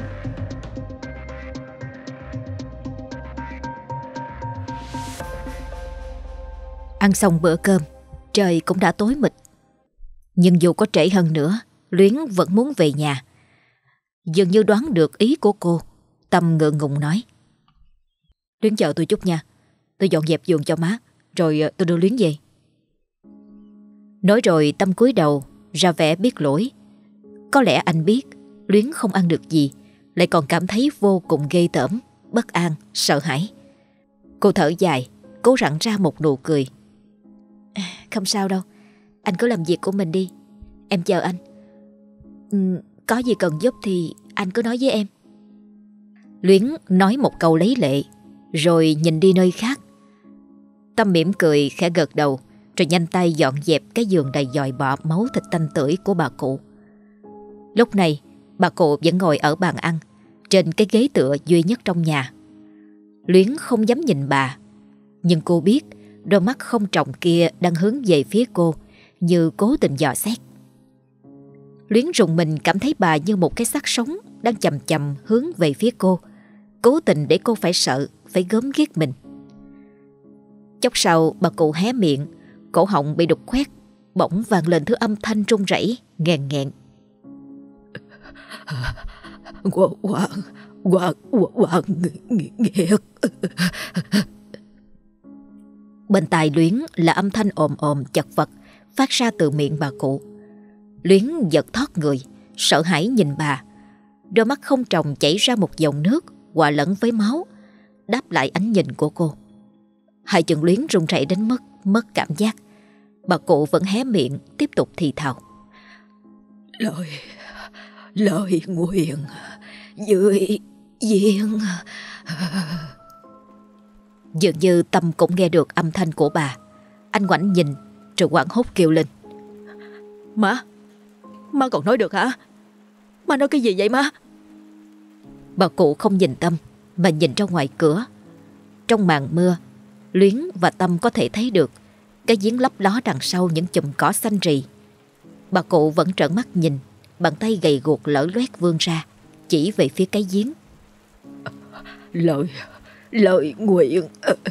Ăn xong bữa cơm, trời cũng đã tối mịt. Nhưng dù có trễ hơn nữa, Luyến vẫn muốn về nhà. Dường như đoán được ý của cô, Tâm ngượng ngùng nói: Luyến chờ tôi chút nha, tôi dọn dẹp giường cho má, rồi tôi đưa Luyến về. Nói rồi Tâm cúi đầu ra vẻ biết lỗi. Có lẽ anh biết Luyến không ăn được gì, lại còn cảm thấy vô cùng ghê tởm, bất an, sợ hãi. Cô thở dài, cố rặn ra một nụ cười: Không sao đâu, anh cứ làm việc của mình đi, em chờ anh. Có gì cần giúp thì anh cứ nói với em. Luyến nói một câu lấy lệ, rồi nhìn đi nơi khác. Tâm mỉm cười khẽ gật đầu, rồi nhanh tay dọn dẹp cái giường đầy dòi bọ máu thịt tanh tưởi của bà cụ. Lúc này bà cụ vẫn ngồi ở bàn ăn, trên cái ghế tựa duy nhất trong nhà. Luyến không dám nhìn bà, nhưng cô biết đôi mắt không tròng kia đang hướng về phía cô, như cố tình dò xét. Luyến rùng mình cảm thấy bà như một cái xác sống đang chầm chầm hướng về phía cô, cố tình để cô phải sợ, phải gớm ghiếc mình. Chốc sau bà cụ hé miệng, cổ họng bị đục khoét, bỗng vang lên thứ âm thanh run rẩy, nghẹn nghẹn: Hoàng Nghiệt. Bên tai Luyến là âm thanh ồm ồm chật vật phát ra từ miệng bà cụ. Luyến giật thót người, sợ hãi nhìn bà. Đôi mắt không tròng chảy ra một dòng nước hòa lẫn với máu, đáp lại ánh nhìn của cô. Hai chân Luyến run rẩy đến mức mất cảm giác. Bà cụ vẫn hé miệng tiếp tục thì thào: Lời nguyện dưới viên. Dường như Tâm cũng nghe được âm thanh của bà. Anh ngoảnh nhìn rồi hoảng hốt kêu lên: Má còn nói được hả? Má nói cái gì vậy má? Bà cụ không nhìn Tâm mà nhìn ra ngoài cửa. Trong màn mưa, Luyến và Tâm có thể thấy được cái giếng lấp ló đằng sau những chùm cỏ xanh rì. Bà cụ vẫn trợn mắt nhìn, bàn tay gầy guộc lở loét vươn ra, chỉ về phía cái giếng. Lời nguyện.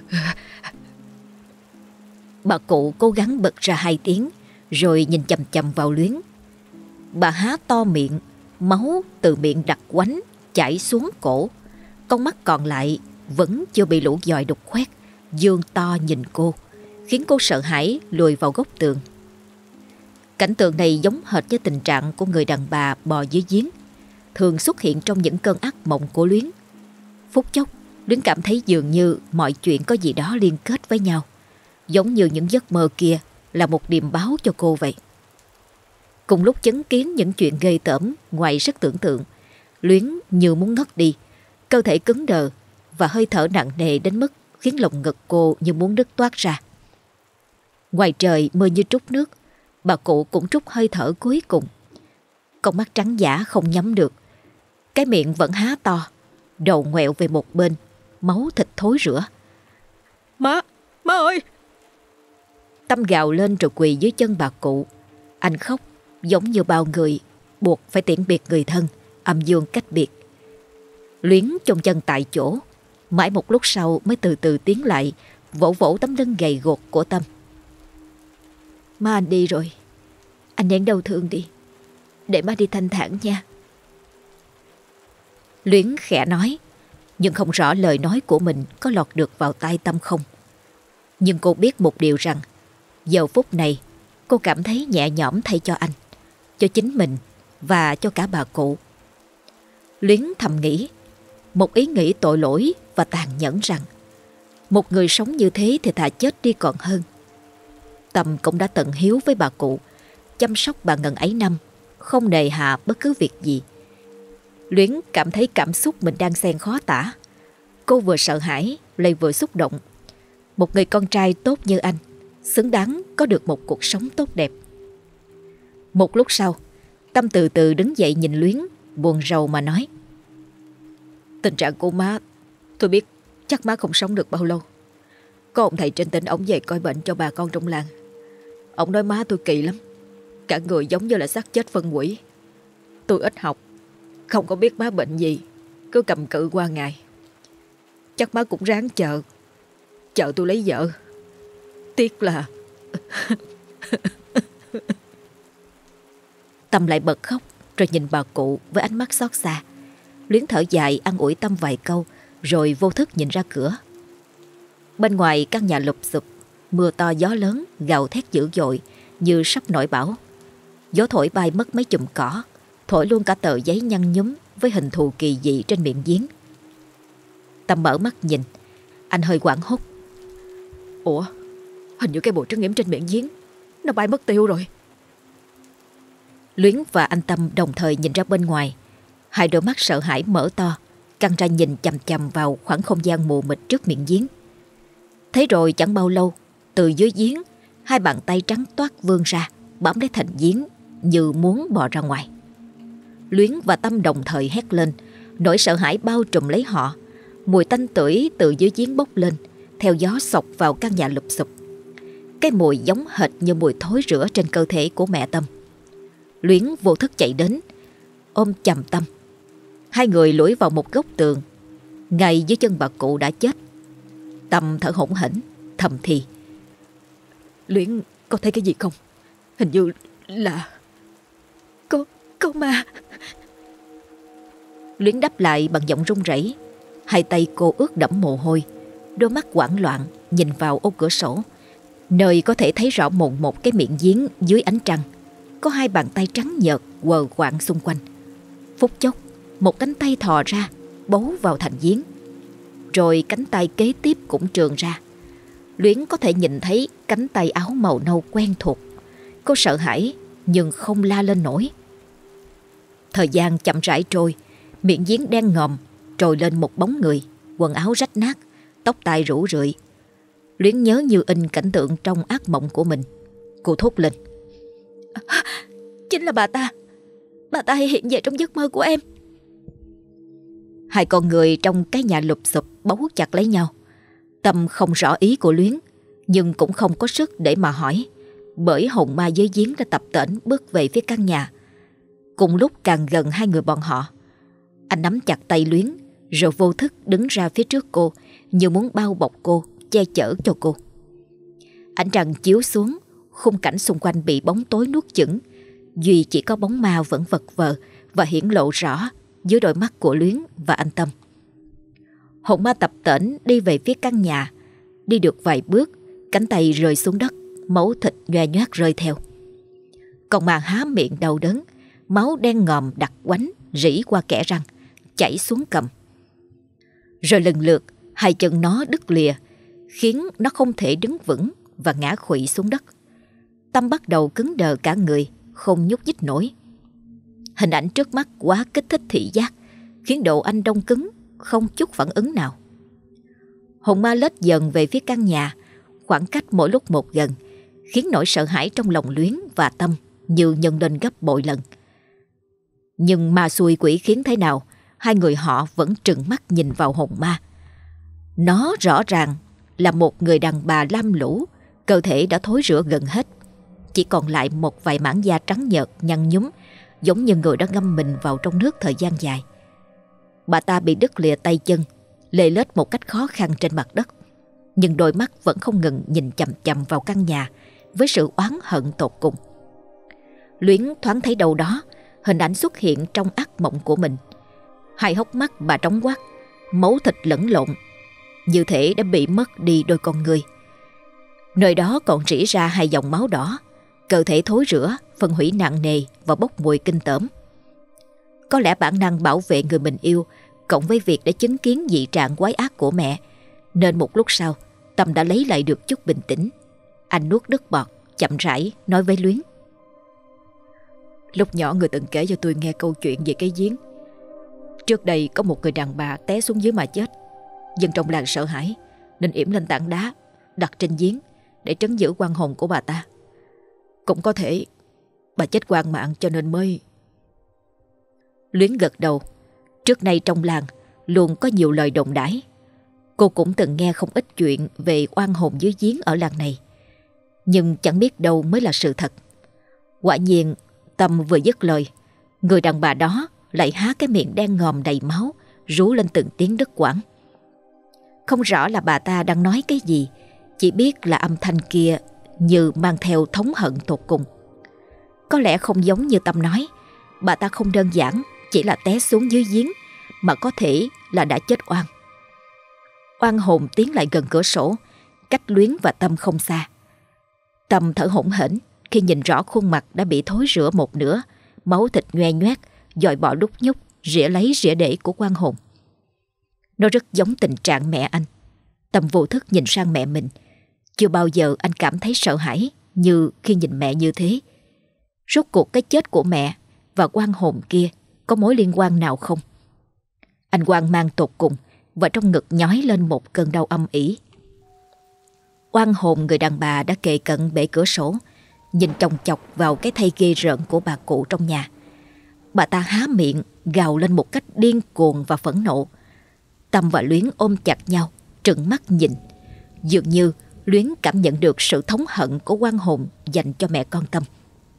Bà cụ cố gắng bật ra 2 tiếng, rồi nhìn chằm chằm vào Luyến. Bà há to miệng, máu từ miệng đặc quánh chảy xuống cổ. Con mắt còn lại vẫn chưa bị lũ dòi đục khoét, dương to nhìn cô, khiến cô sợ hãi lùi vào góc tường. Cảnh tượng này giống hệt với tình trạng của người đàn bà bò dưới giếng, thường xuất hiện trong những cơn ác mộng của Luyến. Phút chốc, Luyến cảm thấy dường như mọi chuyện có gì đó liên kết với nhau, giống như những giấc mơ kia là một điềm báo cho cô vậy. Cùng lúc chứng kiến những chuyện ghê tởm ngoài sức tưởng tượng, Luyến như muốn ngất đi, cơ thể cứng đờ và hơi thở nặng nề đến mức khiến lồng ngực cô như muốn đứt toát ra. Ngoài trời mưa như trút nước, bà cụ cũng trút hơi thở cuối cùng. Con mắt trắng dã không nhắm được, cái miệng vẫn há to, đầu ngoẹo về một bên, máu thịt thối rữa. Má ơi! Tâm gào lên rồi quỳ dưới chân bà cụ. Anh khóc giống như bao người buộc phải tiễn biệt người thân, âm dương cách biệt. Luyến chôn chân tại chỗ, mãi một lúc sau mới từ từ tiến lại, vỗ vỗ tấm lưng gầy guộc của Tâm. Má anh đi rồi, anh nén đau thương đi, để má đi thanh thản nha. Luyến khẽ nói, nhưng không rõ lời nói của mình có lọt được vào tai Tâm không. Nhưng cô biết một điều rằng, giờ phút này cô cảm thấy nhẹ nhõm thay cho anh, cho chính mình và cho cả bà cụ. Luyến thầm nghĩ, một ý nghĩ tội lỗi và tàn nhẫn rằng một người sống như thế thì thà chết đi còn hơn. Tâm cũng đã tận hiếu với bà cụ, chăm sóc bà ngần ấy năm, không nề hà bất cứ việc gì. Luyến cảm thấy cảm xúc mình đang xen khó tả. Cô vừa sợ hãi lại vừa xúc động. Một người con trai tốt như anh xứng đáng có được một cuộc sống tốt đẹp. Một lúc sau, Tâm từ từ đứng dậy nhìn Luyến, buồn rầu mà nói: Tình trạng của má, tôi biết chắc má không sống được bao lâu. Có ông thầy trên tỉnh ổng về coi bệnh cho bà con trong làng. Ông nói má tôi kỳ lắm, cả người giống như là xác chết phân hủy. Tôi ít học, không có biết má bệnh gì, cứ cầm cự qua ngày. Chắc má cũng ráng chờ tôi lấy vợ. Tiếc là Tâm lại bật khóc rồi nhìn bà cụ với ánh mắt xót xa. Luyến thở dài an ủi Tâm vài câu, rồi vô thức nhìn ra cửa. Bên ngoài căn nhà lụp xụp, mưa to gió lớn gào thét dữ dội như sắp nổi bão. Gió thổi bay mất mấy chùm cỏ, thổi luôn cả tờ giấy nhăn nhúm với hình thù kỳ dị trên miệng giếng. Tâm mở mắt nhìn, anh hơi hoảng hốt. Ủa, hình như cái bộ trứng yểm trên miệng giếng nó bay mất tiêu rồi. Luyến và anh Tâm đồng thời nhìn ra bên ngoài. Hai đôi mắt sợ hãi mở to, căng ra nhìn chằm chằm vào khoảng không gian mù mịt trước miệng giếng. Thế rồi chẳng bao lâu, từ dưới giếng, hai bàn tay trắng toát vươn ra, bám lấy thành giếng như muốn bò ra ngoài. Luyến và Tâm đồng thời hét lên, nỗi sợ hãi bao trùm lấy họ. Mùi tanh tưởi từ dưới giếng bốc lên, theo gió xộc vào căn nhà lụp xụp. Cái mùi giống hệt như mùi thối rữa trên cơ thể của mẹ Tâm. Luyến vô thức chạy đến, ôm chầm Tâm. Hai người lủi vào một góc tường, ngay dưới chân bà cụ đã chết. Tâm thở hổn hển, thầm thì: Luyến có thấy cái gì không? Hình như là có ma. Luyến đáp lại bằng giọng run rẩy. Hai tay cô ướt đẫm mồ hôi, đôi mắt hoảng loạn nhìn vào ô cửa sổ, nơi có thể thấy rõ mồn một cái miệng giếng dưới ánh trăng. Có hai bàn tay trắng nhợt quờ quạng xung quanh. Phút chốc, một cánh tay thò ra, bấu vào thành giếng. Rồi cánh tay kế tiếp cũng trườn ra. Luyến có thể nhìn thấy cánh tay áo màu nâu quen thuộc. Cô sợ hãi nhưng không la lên nổi. Thời gian chậm rãi trôi, miệng giếng đen ngòm trồi lên một bóng người, quần áo rách nát, tóc tai rũ rượi. Luyến nhớ như in cảnh tượng trong ác mộng của mình. Cô thốt lên: Chính là bà ta. Bà ta hay hiện về trong giấc mơ của em. Hai con người trong cái nhà lụp xụp bấu chặt lấy nhau. Tâm không rõ ý của Luyến, nhưng cũng không có sức để mà hỏi. bởi hồn ma dưới giếng đã tập tễnh bước về phía căn nhà. Cùng lúc càng gần hai người bọn họ, anh nắm chặt tay Luyến rồi vô thức đứng ra phía trước cô, như muốn bao bọc cô, che chở cho cô. Ánh trăng chiếu xuống, khung cảnh xung quanh bị bóng tối nuốt chửng, duy chỉ có bóng ma vẫn vật vờ và hiển lộ rõ dưới đôi mắt của Luyến và anh Tâm. Hồn ma tập tễnh đi về phía căn nhà. Đi được vài bước, cánh tay rơi xuống đất, máu thịt nhoe nhoét rơi theo. Còn ma há miệng đau đớn, máu đen ngòm đặc quánh rỉ qua kẽ răng, chảy xuống cằm. Rồi lần lượt hai chân nó đứt lìa, khiến nó không thể đứng vững và ngã khuỵu xuống đất. Tâm bắt đầu cứng đờ cả người, không nhúc nhích nổi. Hình ảnh trước mắt quá kích thích thị giác, khiến độ anh đông cứng, không chút phản ứng nào. Hồn ma lết dần về phía căn nhà, khoảng cách mỗi lúc một gần, khiến nỗi sợ hãi trong lòng Luyến và Tâm như nhân lên gấp bội lần. Nhưng ma xui quỷ khiến thế nào, hai người họ vẫn trừng mắt nhìn vào hồn ma. Nó rõ ràng là một người đàn bà lam lũ, cơ thể đã thối rữa gần hết, chỉ còn lại một vài mảng da trắng nhợt nhăn nhúm, giống như người đã ngâm mình vào trong nước thời gian dài. Bà ta bị đứt lìa tay chân, lê lết một cách khó khăn trên mặt đất, nhưng đôi mắt vẫn không ngừng nhìn chằm chằm vào căn nhà với sự oán hận tột cùng. Luyến thoáng thấy đâu đó hình ảnh xuất hiện trong ác mộng của mình. Hai hốc mắt bà trống quắc, máu thịt lẫn lộn, như thể đã bị mất đi đôi con người. Nơi đó còn rỉ ra hai dòng máu đỏ, cơ thể thối rữa, phân hủy nặng nề và bốc mùi kinh tởm. Có lẽ bản năng bảo vệ người mình yêu, cộng với việc đã chứng kiến dị trạng quái ác của mẹ, nên một lúc sau Tâm đã lấy lại được chút bình tĩnh. Anh nuốt nước bọt, chậm rãi nói với Luyến: Lúc nhỏ người từng kể cho tôi nghe câu chuyện về cái giếng. Trước đây có một người đàn bà té xuống dưới mà chết. Dân trong làng sợ hãi nên yểm lên tảng đá đặt trên giếng để trấn giữ oan hồn của bà ta. Cũng có thể bà chết oan mạng cho nên mới... Luyến gật đầu. Trước nay trong làng luôn có nhiều lời đồn đãi. Cô cũng từng nghe không ít chuyện về oan hồn dưới giếng ở làng này, nhưng chẳng biết đâu mới là sự thật. Quả nhiên Tâm vừa dứt lời, người đàn bà đó lại há cái miệng đen ngòm đầy máu, rú lên từng tiếng đứt quãng. Không rõ là bà ta đang nói cái gì, chỉ biết là âm thanh kia như mang theo thống hận tột cùng. Có lẽ không giống như Tâm nói, bà ta không đơn giản chỉ là té xuống dưới giếng, mà có thể là đã chết oan. Oan hồn tiến lại gần cửa sổ, cách Luyến và Tâm không xa. Tâm thở hổn hển khi nhìn rõ khuôn mặt đã bị thối rữa một nửa, máu thịt nhoe nhoét, dòi bọ đúc nhúc, rỉa lấy rỉa để của oan hồn. Nó rất giống tình trạng mẹ anh. Tâm vô thức nhìn sang mẹ mình. Chưa bao giờ anh cảm thấy sợ hãi như khi nhìn mẹ như thế. Rốt cuộc cái chết của mẹ và oan hồn kia có mối liên quan nào không? Anh hoang mang tột cùng, và trong ngực nhói lên một cơn đau âm ỉ. Oan hồn người đàn bà đã kề cận bệ cửa sổ, nhìn chòng chọc vào cái thây ghê rợn của bà cụ trong nhà. Bà ta há miệng gào lên một cách điên cuồng và phẫn nộ. Tâm và Luyến ôm chặt nhau, trừng mắt nhìn. Dường như Luyến cảm nhận được sự thống hận của oan hồn dành cho mẹ con Tâm.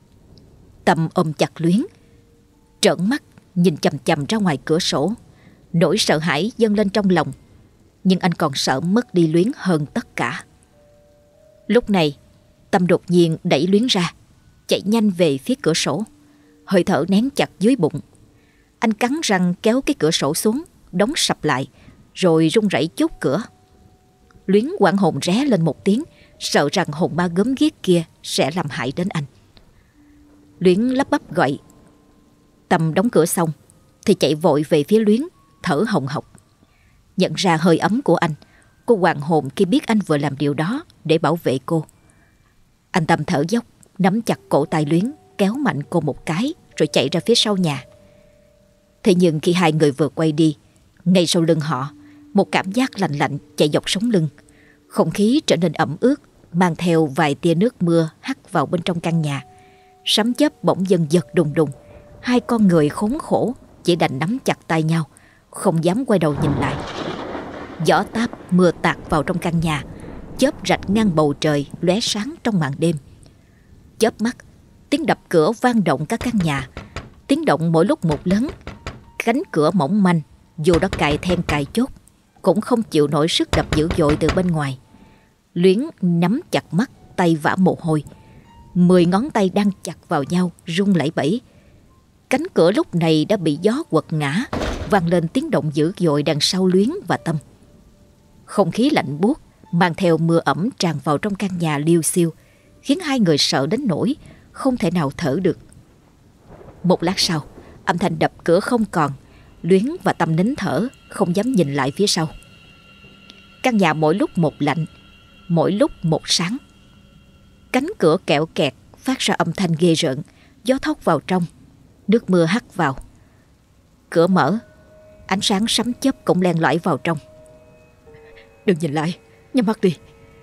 Tâm ôm chặt Luyến, trợn mắt nhìn chằm chằm ra ngoài cửa sổ. Nỗi sợ hãi dâng lên trong lòng, nhưng anh còn sợ mất đi Luyến hơn tất cả. Lúc này Tâm đột nhiên đẩy Luyến ra, chạy nhanh về phía cửa sổ, hơi thở nén chặt dưới bụng. Anh cắn răng kéo cái cửa sổ xuống, đóng sập lại, rồi run rẩy chốt cửa. Luyến hoảng hồn ré lên một tiếng, sợ rằng hồn ma gớm ghiếc kia sẽ làm hại đến anh. Luyến lắp bắp gọi. Tâm đóng cửa xong thì chạy vội về phía Luyến, thở hồng hộc. Nhận ra hơi ấm của anh, cô hoàng hồn khi biết anh vừa làm điều đó để bảo vệ cô. Anh Tâm thở dốc, nắm chặt cổ tay Luyến, kéo mạnh cô một cái rồi chạy ra phía sau nhà. Thế nhưng khi hai người vừa quay đi, ngay sau lưng họ, một cảm giác lạnh lạnh chạy dọc sống lưng. Không khí trở nên ẩm ướt, mang theo vài tia nước mưa hắt vào bên trong căn nhà. Sấm chớp bỗng dần giật đùng đùng. Hai con người khốn khổ chỉ đành nắm chặt tay nhau, không dám quay đầu nhìn lại. Gió táp mưa tạt vào trong căn nhà, chớp rạch ngang bầu trời lóe sáng trong màn đêm. Chớp mắt, tiếng đập cửa vang động các căn nhà. Tiếng động mỗi lúc một lớn. Cánh cửa mỏng manh, dù đã cài then cài chốt, cũng không chịu nổi sức đập dữ dội từ bên ngoài. Luyến nắm chặt mắt, tay vã mồ hôi. 10 ngón tay đang chặt vào nhau, rung lẩy bẩy. Cánh cửa lúc này đã bị gió quật ngã, vang lên tiếng động dữ dội đằng sau Luyến và Tâm. Không khí lạnh buốt mang theo mưa ẩm tràn vào trong căn nhà liêu xiêu, khiến hai người sợ đến nỗi không thể nào thở được. Một lát sau, âm thanh đập cửa không còn. Luyến và Tâm nín thở, không dám nhìn lại phía sau. Căn nhà mỗi lúc một lạnh, mỗi lúc một sáng. Cánh cửa kẹo kẹt phát ra âm thanh ghê rợn. Gió thốc vào trong, nước mưa hắt vào. Cửa mở, ánh sáng sấm chớp cũng len lỏi vào trong. Đừng nhìn lại, nhắm mắt đi.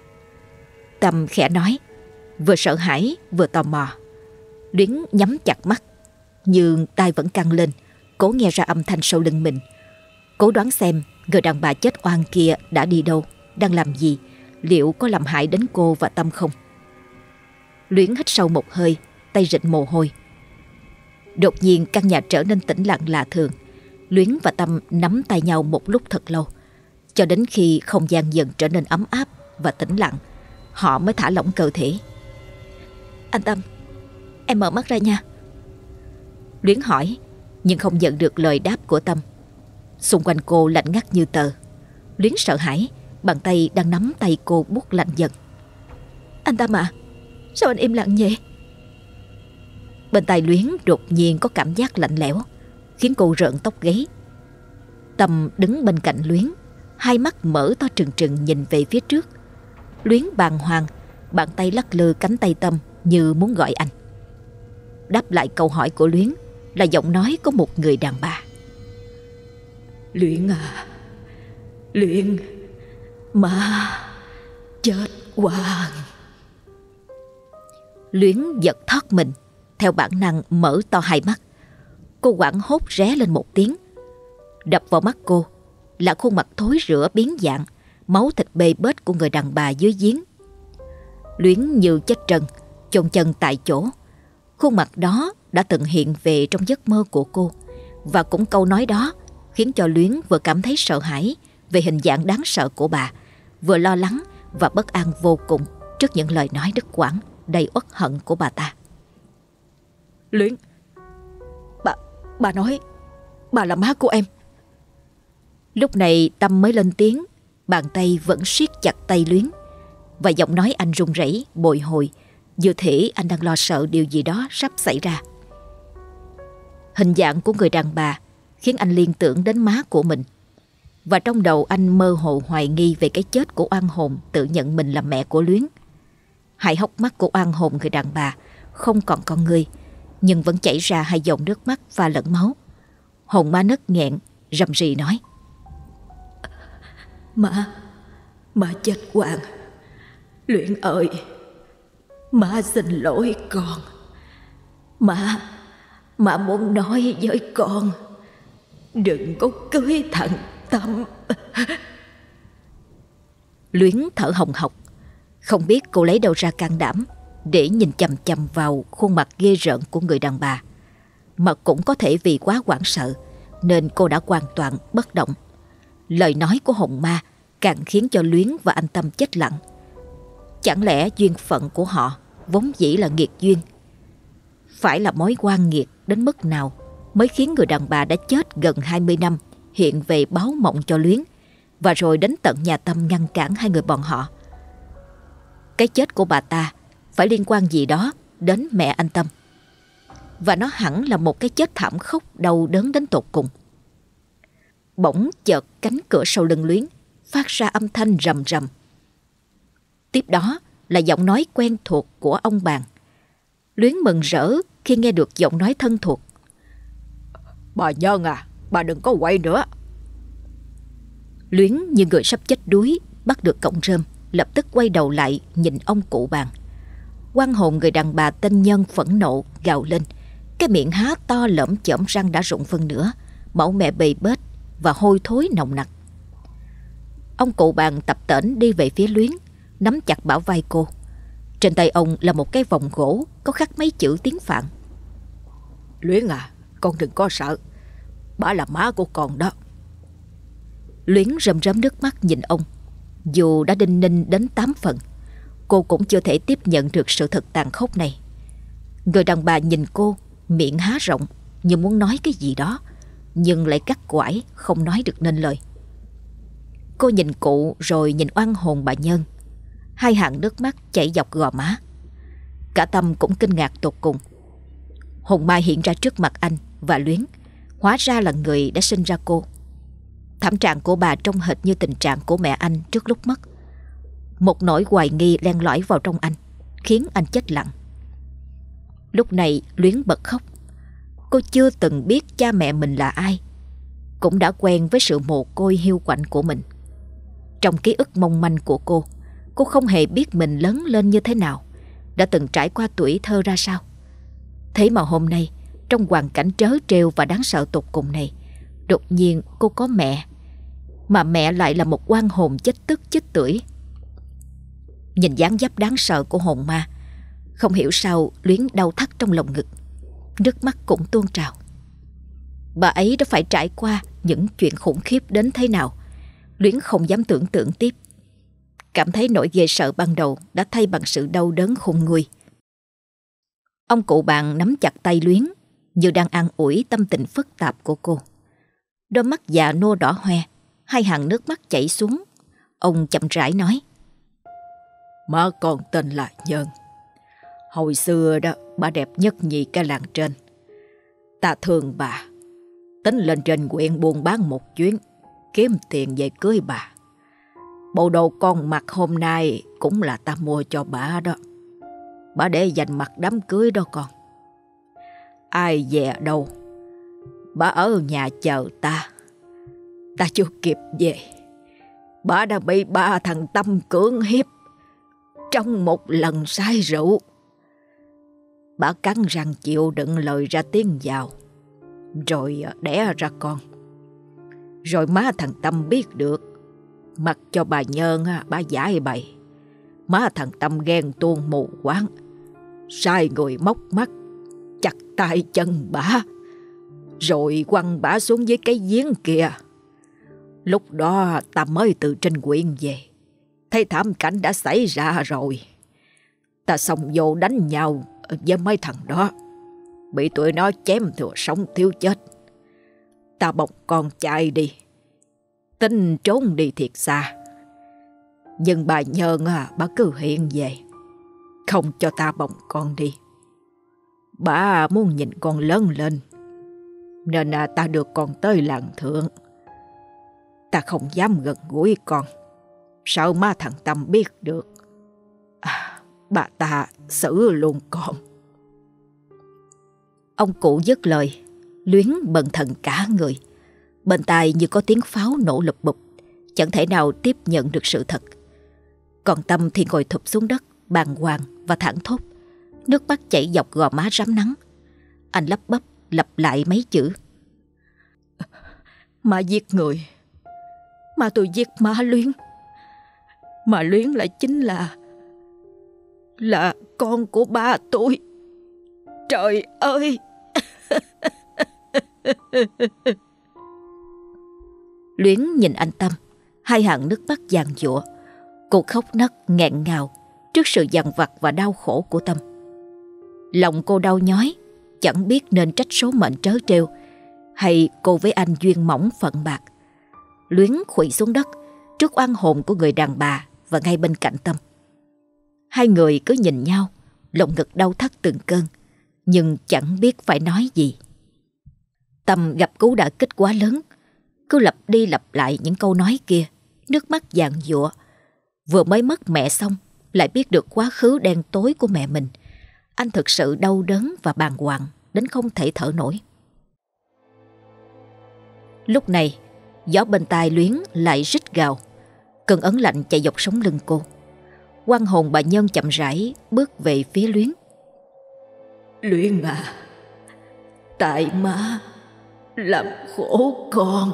Tâm khẽ nói, vừa sợ hãi vừa tò mò. Luyến nhắm chặt mắt, nhưng tai vẫn căng lên, cố nghe ra âm thanh sau lưng mình. Cố đoán xem người đàn bà chết oan kia đã đi đâu, đang làm gì, liệu có làm hại đến cô và Tâm không. Luyến hít sâu một hơi, tay rịn mồ hôi. Đột nhiên căn nhà trở nên tĩnh lặng lạ thường. Luyến và Tâm nắm tay nhau một lúc thật lâu, cho đến khi không gian dần trở nên ấm áp và tĩnh lặng, họ mới thả lỏng cơ thể. Anh Tâm, em mở mắt ra nha. Luyến hỏi, nhưng không nhận được lời đáp của Tâm. Xung quanh cô lạnh ngắt như tờ. Luyến sợ hãi, bàn tay đang nắm tay cô buốt lạnh dần. Anh Tâm à, sao anh im lặng vậy? Bên tai Luyến đột nhiên có cảm giác lạnh lẽo, khiến cô rợn tóc gáy. Tâm đứng bên cạnh Luyến, hai mắt mở to trừng trừng nhìn về phía trước. Luyến bàng hoàng, bàn tay lắc lư cánh tay Tâm như muốn gọi anh. Đáp lại câu hỏi của Luyến là giọng nói của một người đàn bà. Luyến à, Luyến, má chết oan. Luyến giật thoát mình, theo bản năng mở to hai mắt. Cô hoảng hốt ré lên một tiếng. Đập vào mắt cô là khuôn mặt thối rữa biến dạng, máu thịt bê bết của người đàn bà dưới giếng. Luyến như chết trần, chôn chân tại chỗ. Khuôn mặt đó đã từng hiện về trong giấc mơ của cô, và cũng câu nói đó khiến cho Luyến vừa cảm thấy sợ hãi về hình dạng đáng sợ của bà, vừa lo lắng và bất an vô cùng trước những lời nói đứt quãng đầy uất hận của bà ta. Luyến, bà nói bà là má của em. Lúc này Tâm mới lên tiếng, bàn tay vẫn siết chặt tay Luyến, và giọng nói anh run rẩy, bồi hồi, như thể anh đang lo sợ điều gì đó sắp xảy ra. Hình dạng của người đàn bà khiến anh liên tưởng đến má của mình, và trong đầu anh mơ hồ hoài nghi về cái chết của oan hồn tự nhận mình là mẹ của Luyến. Hai hốc mắt của oan hồn người đàn bà không còn con người, nhưng vẫn chảy ra hai dòng nước mắt pha lẫn máu. Hồn ma nấc nghẹn, rầm rì nói: Má chết oan. Luyến ơi, má xin lỗi con. Má muốn nói với con, đừng có cưới thằng Tâm. Luyến thở hồng hộc, không biết cô lấy đâu ra can đảm để nhìn chằm chằm vào khuôn mặt ghê rợn của người đàn bà. Mà cũng có thể vì quá hoảng sợ nên cô đã hoàn toàn bất động. Lời nói của hồn ma càng khiến cho Luyến và anh Tâm chết lặng. Chẳng lẽ duyên phận của họ vốn dĩ là nghiệt duyên? Phải là mối oan nghiệt đến mức nào mới khiến người đàn bà đã chết gần 20 năm hiện về báo mộng cho Luyến, và rồi đến tận nhà Tâm ngăn cản hai người bọn họ? Cái chết của bà ta phải liên quan gì đó đến mẹ anh Tâm, và nó hẳn là một cái chết thảm khốc đau đớn đến tột cùng. Bỗng chợt cánh cửa sau lưng Luyến phát ra âm thanh rầm rầm. Tiếp đó là giọng nói quen thuộc của ông Bàn. Luyến mừng rỡ khi nghe được giọng nói thân thuộc. Bà Nhân à, bà đừng có quậy nữa. Luyến như người sắp chết đuối bắt được cọng rơm, lập tức quay đầu lại nhìn ông cụ Bàn. Oan hồn người đàn bà tên Nhân phẫn nộ gào lên, cái miệng há to lởm chởm răng đã rụng phân nửa, máu mẹ bầy bết và hôi thối nồng nặc. Ông cụ Bàn tập tễnh đi về phía Luyến, nắm chặt bả vai cô. Trên Trên tay ông là một cái vòng gỗ có khắc mấy chữ tiếng Phạn. Luyến à, con đừng có sợ, bả là má của con đó. Luyến rơm rớm nước mắt nhìn ông. Dù đã đinh ninh đến 8 phần, cô cũng chưa thể tiếp nhận được sự thật tàn khốc này. Người đàn bà nhìn cô, miệng há rộng như muốn nói cái gì đó, nhưng lại cắt quải không nói được nên lời. Cô nhìn cụ rồi nhìn oan hồn bà Nhân. Hai hàng nước mắt chảy dọc gò má. Cả Tâm cũng kinh ngạc tột cùng. Hồn ma hiện ra trước mặt anh và Luyến, hóa ra là người đã sinh ra cô. Thảm trạng của bà trông hệt như tình trạng của mẹ anh trước lúc mất. Một nỗi hoài nghi len lỏi vào trong anh, khiến anh chết lặng. Lúc này Luyến bật khóc. Cô chưa từng biết cha mẹ mình là ai, cũng đã quen với sự mồ côi hiu quạnh của mình. Trong ký ức mong manh của cô không hề biết mình lớn lên như thế nào, đã từng trải qua tuổi thơ ra sao. Thế mà hôm nay, trong hoàn cảnh trớ trêu và đáng sợ tột cùng này, đột nhiên cô có mẹ, mà mẹ lại là một oan hồn chết tức chết tưởi. Nhìn dáng dấp đáng sợ của hồn ma, không hiểu sao Luyến đau thắt trong lòng ngực, nước mắt cũng tuôn trào. Bà ấy đã phải trải qua những chuyện khủng khiếp đến thế nào, Luyến không dám tưởng tượng tiếp. Cảm thấy nỗi ghê sợ ban đầu đã thay bằng sự đau đớn khôn nguôi. Ông cụ bạn nắm chặt tay Luyến, như đang an ủi tâm tình phức tạp của cô. Đôi mắt già nua đỏ hoe, hai hàng nước mắt chảy xuống. Ông chậm rãi nói: Má con tên là Nhân. Hồi xưa đó, bà đẹp nhất nhì cái làng trên. Ta thương bà, tính lên trên huyện buôn bán một chuyến, kiếm tiền về cưới bà. Bộ đồ con mặc hôm nay cũng là ta mua cho bà đó. Bà để dành mặc đám cưới đó con. Ai về đâu, bà ở nhà chờ ta. Ta chưa kịp về, bà đã bị ba thằng Tâm cưỡng hiếp trong một lần say rượu. Bà cắn răng chịu đựng lời ra tiếng vào, rồi đẻ ra con. Rồi má thằng Tâm biết được, mặc cho bà Nhân bà giải bày. Má thằng Tâm ghen tuông mù quáng, sai người móc mắt, chặt tay chân bả, rồi quăng bả xuống dưới cái giếng kia. Lúc đó ta mới từ trên huyện về, thấy thảm cảnh đã xảy ra rồi. Ta xông vô đánh nhau với mấy thằng đó, bị tụi nó chém thừa sống thiếu chết. Ta bọc con chạy đi, tính trốn đi thiệt xa. Nhưng bà Nhân bà cứ hiện về, không cho ta bồng con đi. Bà muốn nhìn con lớn lên, nên ta đưa con tới làng thượng. Ta không dám gần gũi con, sợ má thằng Tâm biết được, bà ta xử luôn con. Ông cụ dứt lời, Luyến bần thần cả người. Bên tai như có tiếng pháo nổ lụp bụp, chẳng thể nào tiếp nhận được sự thật. Còn Tâm thì ngồi thụp xuống đất, bàng hoàng và thảng thốt, nước mắt chảy dọc gò má rám nắng. Anh lắp bắp lặp lại mấy chữ: Má giết người, mà tôi giết má Luyến. Mà Luyến lại chính là con của ba tôi. Trời ơi! Luyến nhìn anh Tâm, hai hàng nước mắt giàn giụa. Cô khóc nấc nghẹn ngào trước sự dằn vặt và đau khổ của Tâm. Lòng cô đau nhói, chẳng biết nên trách số mệnh trớ trêu hay cô với anh duyên mỏng phận bạc. Luyến khuỵu xuống đất trước oan hồn của người đàn bà và ngay bên cạnh Tâm. Hai người cứ nhìn nhau, lòng ngực đau thắt từng cơn, nhưng chẳng biết phải nói gì. Tâm gặp cú đả kích quá lớn, cứ lặp đi lặp lại những câu nói kia, nước mắt giàn giụa. Vừa mới mất mẹ xong, lại biết được quá khứ đen tối của mẹ mình. Anh thực sự đau đớn và bàng hoàng đến không thể thở nổi. Lúc này, gió bên tai Luyến lại rít gào, cơn ớn lạnh chạy dọc sống lưng cô. Oan hồn bà Nhân chậm rãi bước về phía Luyến. Luyến à, tại má làm khổ con.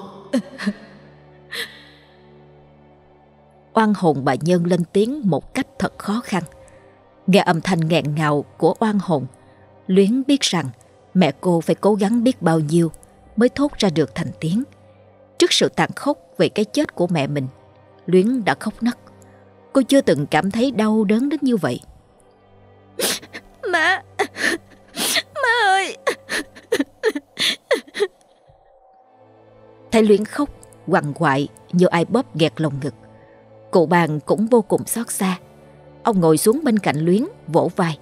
Oan hồn bà Nhân lên tiếng một cách thật khó khăn. Nghe âm thanh nghẹn ngào của oan hồn, Luyến biết rằng mẹ cô phải cố gắng biết bao nhiêu mới thốt ra được thành tiếng. Trước sự tàn khốc về cái chết của mẹ mình, Luyến đã khóc nấc. Cô chưa từng cảm thấy đau đớn đến như vậy. Má, má ơi. Thấy Luyến khóc quằn quại như ai bóp nghẹt lồng ngực, cụ Bàn cũng vô cùng xót xa. Ông ngồi xuống bên cạnh Luyến, vỗ vai.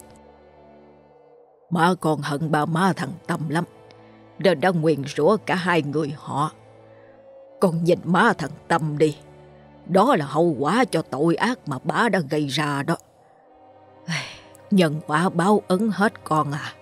Má còn hận bà má thằng Tâm lắm, nên đã nguyền rủa cả hai người họ. Con nhìn má thằng Tâm đi, đó là hậu quả cho tội ác mà bà đã gây ra đó. Nhân quả báo ứng hết con à.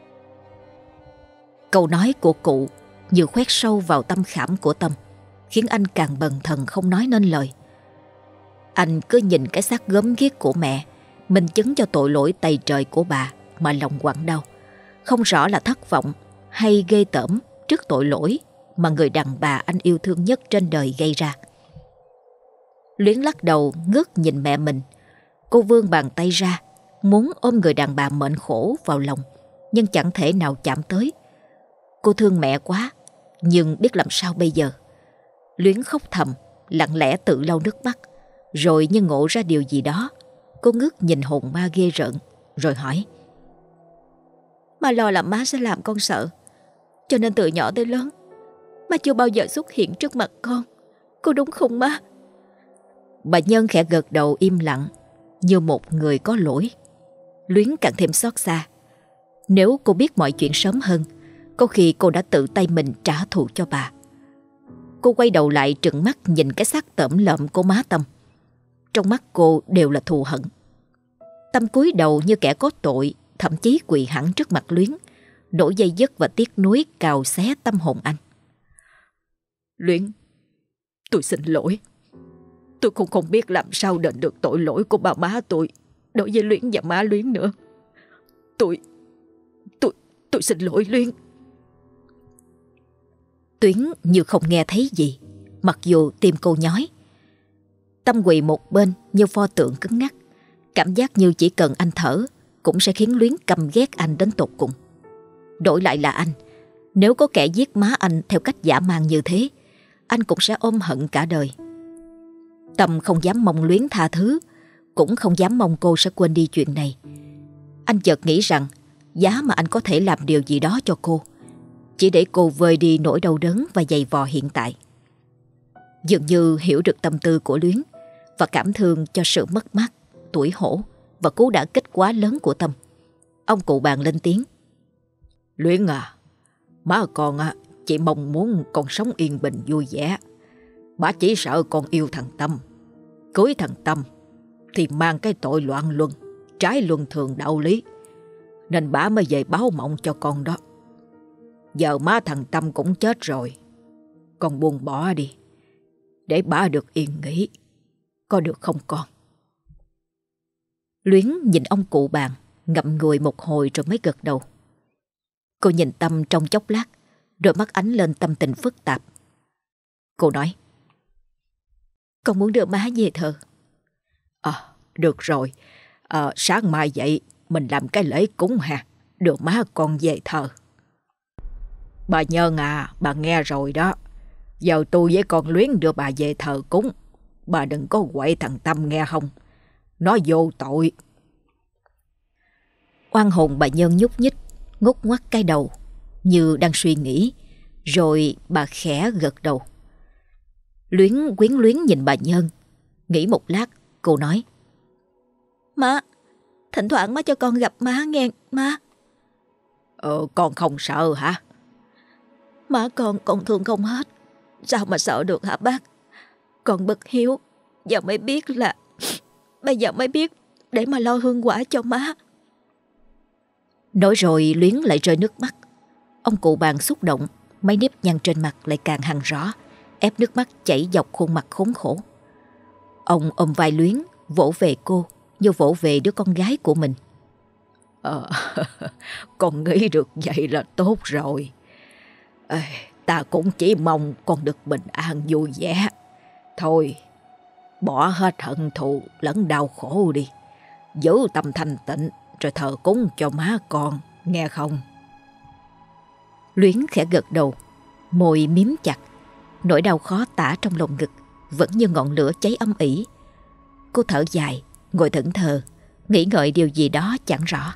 Câu nói của cụ như khoét sâu vào tâm khảm của Tâm, khiến anh càng bần thần không nói nên lời. Anh cứ nhìn cái xác gớm ghiếc của mẹ, minh chứng cho tội lỗi tày trời của bà mà lòng quặn đau. Không rõ là thất vọng hay ghê tởm trước tội lỗi mà người đàn bà anh yêu thương nhất trên đời gây ra. Luyến lắc đầu ngước nhìn mẹ mình. Cô vươn bàn tay ra, muốn ôm người đàn bà mệnh khổ vào lòng, nhưng chẳng thể nào chạm tới. Cô thương mẹ quá, nhưng biết làm sao bây giờ. Luyến khóc thầm, lặng lẽ tự lau nước mắt. Rồi như ngộ ra điều gì đó, cô ngước nhìn hồn ma ghê rợn, rồi hỏi. Má lo là má sẽ làm con sợ, cho nên từ nhỏ tới lớn má chưa bao giờ xuất hiện trước mặt con. Cô đúng không má? Bà Nhân khẽ gật đầu im lặng, như một người có lỗi. Luyến càng thêm xót xa. Nếu cô biết mọi chuyện sớm hơn, có khi cô đã tự tay mình trả thù cho bà. Cô quay đầu lại trừng mắt nhìn cái xác tởm lợm của má Tâm. Trong mắt cô đều là thù hận. Tâm cúi đầu như kẻ có tội, thậm chí quỳ hẳn trước mặt Luyến, nỗi dây dứt và tiếc nuối cào xé tâm hồn anh. Luyến, tôi xin lỗi. Tôi cũng không biết làm sao đền được tội lỗi của bà má tôi đối với Luyến và má Luyến nữa. Tôi xin lỗi Luyến. Tuyến như không nghe thấy gì, mặc dù tim cô nhói. Tâm quỳ một bên như pho tượng cứng ngắc, cảm giác như chỉ cần anh thở cũng sẽ khiến Luyến căm ghét anh đến tột cùng. Đổi lại là anh, nếu có kẻ giết má anh theo cách dã man như thế, anh cũng sẽ ôm hận cả đời. Tâm không dám mong Luyến tha thứ, cũng không dám mong cô sẽ quên đi chuyện này. Anh chợt nghĩ rằng giá mà anh có thể làm điều gì đó cho cô, chỉ để cô vơi đi nỗi đau đớn và dày vò hiện tại. Dường như hiểu được tâm tư của Luyến và cảm thương cho sự mất mát, tủi hổ và cú đả kích quá lớn của Tâm, ông cụ Bàn lên tiếng. Luyến à, má con chỉ mong muốn con sống yên bình vui vẻ. Bà chỉ sợ con yêu thằng Tâm, cưới thằng Tâm thì mang cái tội loạn luân, trái luân thường đạo lý, nên bà mới về báo mộng cho con đó. Giờ má thằng Tâm cũng chết rồi, con buông bỏ đi, để bà được yên nghỉ, có được không con? Luyến nhìn ông cụ Bàn ngậm ngùi một hồi rồi mới gật đầu. Cô nhìn Tâm trong chốc lát, đôi mắt ánh lên tâm tình phức tạp. Cô nói. Con muốn đưa má về thờ. Được rồi, sáng mai dậy mình làm cái lễ cúng ha, đưa má con về thờ. Bà Nhân à, bà nghe rồi đó. Giờ tôi với con Luyến đưa bà về thờ cúng. Bà đừng có quậy thằng Tâm nghe không? Nó vô tội. Oan hồn bà Nhân nhúc nhích, ngút ngoắt cái đầu như đang suy nghĩ, rồi bà khẽ gật đầu. Luyến quyến luyến nhìn bà Nhân, nghĩ một lát, cô nói. Má, thỉnh thoảng má cho con gặp má nghe má. Con không sợ hả? Má con thương không hết, sao mà sợ được hả bác? Con bất hiếu, giờ mới biết là, bây giờ mới biết để mà lo hương quả cho má. Nói rồi Luyến lại rơi nước mắt. Ông cụ Bàn xúc động, mấy nếp nhăn trên mặt lại càng hằn rõ, ép nước mắt chảy dọc khuôn mặt khốn khổ. Ông ôm vai Luyến, vỗ về cô như vỗ về đứa con gái của mình. Con nghĩ được vậy là tốt rồi. Ta cũng chỉ mong con được bình an vui vẻ. Thôi, bỏ hết hận thù lẫn đau khổ đi. giữ tâm thanh tịnh rồi thờ cúng cho má con, nghe không? Luyến khẽ gật đầu, môi miếm chặt, nỗi đau khó tả trong lồng ngực vẫn như ngọn lửa cháy âm ỉ. Cô thở dài, ngồi thẫn thờ, nghĩ ngợi điều gì đó chẳng rõ.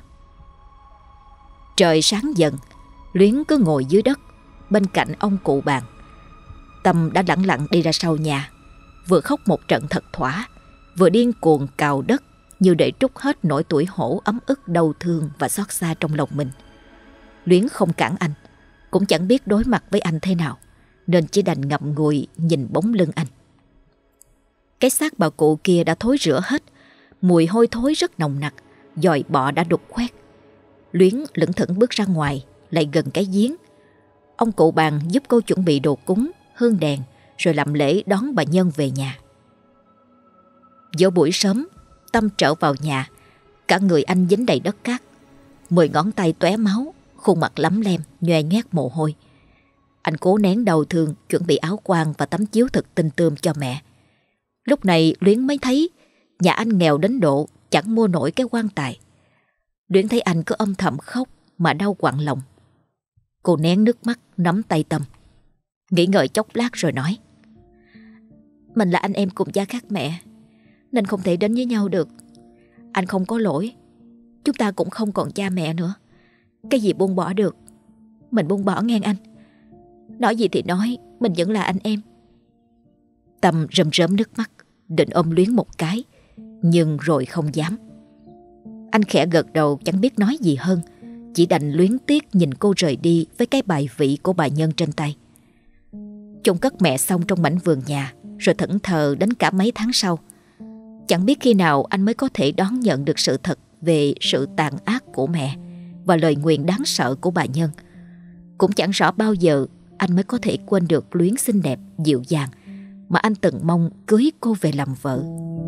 Trời sáng dần, Luyến cứ ngồi dưới đất bên cạnh ông cụ bàn. Tâm đã lẳng lặng đi ra sau nhà, vừa khóc một trận thật thỏa, vừa điên cuồng cào đất như để trút hết nỗi tủi hổ, ấm ức, đau thương và xót xa trong lòng mình. Luyến không cản anh, cũng chẳng biết đối mặt với anh thế nào, nên chỉ đành ngậm ngùi nhìn bóng lưng anh. Cái xác bà cụ kia đã thối rữa hết, mùi hôi thối rất nồng nặc, dòi bọ đã đục khoét. Luyến lững thững bước ra ngoài, lại gần cái giếng. Ông cụ bàn giúp cô chuẩn bị đồ cúng, hương đèn, rồi làm lễ đón bà Nhân về nhà. Giữa buổi sớm, Tâm trở vào nhà, cả người anh dính đầy đất cát, 10 ngón tay tóe máu, khuôn mặt lấm lem, nhoe nhoét mồ hôi. Anh cố nén đau thương, chuẩn bị áo quan và tấm chiếu thật tinh tươm cho mẹ. Lúc này Luyến mới thấy nhà anh nghèo đến độ chẳng mua nổi cái quan tài. Luyến thấy anh cứ âm thầm khóc mà đau quặn lòng. Cô nén nước mắt, nắm tay Tâm, nghĩ ngợi chốc lát rồi nói: Mình là anh em cùng cha khác mẹ, nên không thể đến với nhau được. Anh không có lỗi, chúng ta cũng không còn cha mẹ nữa. Cái gì buông bỏ được, mình buông bỏ ngang anh. Nói gì thì nói, mình vẫn là anh em. Tâm rơm rớm nước mắt, định ôm Luyến một cái, nhưng rồi không dám. Anh khẽ gật đầu chẳng biết nói gì hơn, chỉ đành luyến tiếc nhìn cô rời đi với cái bài vị của bà Nhân trên tay. Chôn cất mẹ xong trong mảnh vườn nhà, rồi thẫn thờ đến cả mấy tháng sau. Chẳng biết khi nào anh mới có thể đón nhận được sự thật về sự tàn ác của mẹ và lời nguyền đáng sợ của bà Nhân. Cũng chẳng rõ bao giờ anh mới có thể quên được Luyến xinh đẹp, dịu dàng mà anh từng mong cưới cô về làm vợ.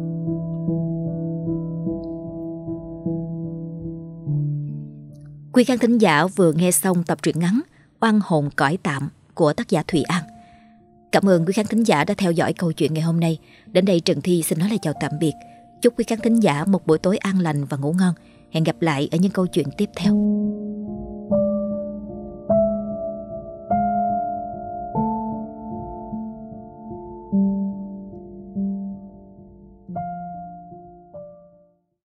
Quý khán thính giả vừa nghe xong tập truyện ngắn Oan hồn cõi tạm của tác giả Thùy An. Cảm ơn quý khán thính giả đã theo dõi câu chuyện ngày hôm nay. Đến đây Trần Thi xin nói lời chào tạm biệt. Chúc quý khán thính giả một buổi tối an lành và ngủ ngon. Hẹn gặp lại ở những câu chuyện tiếp theo.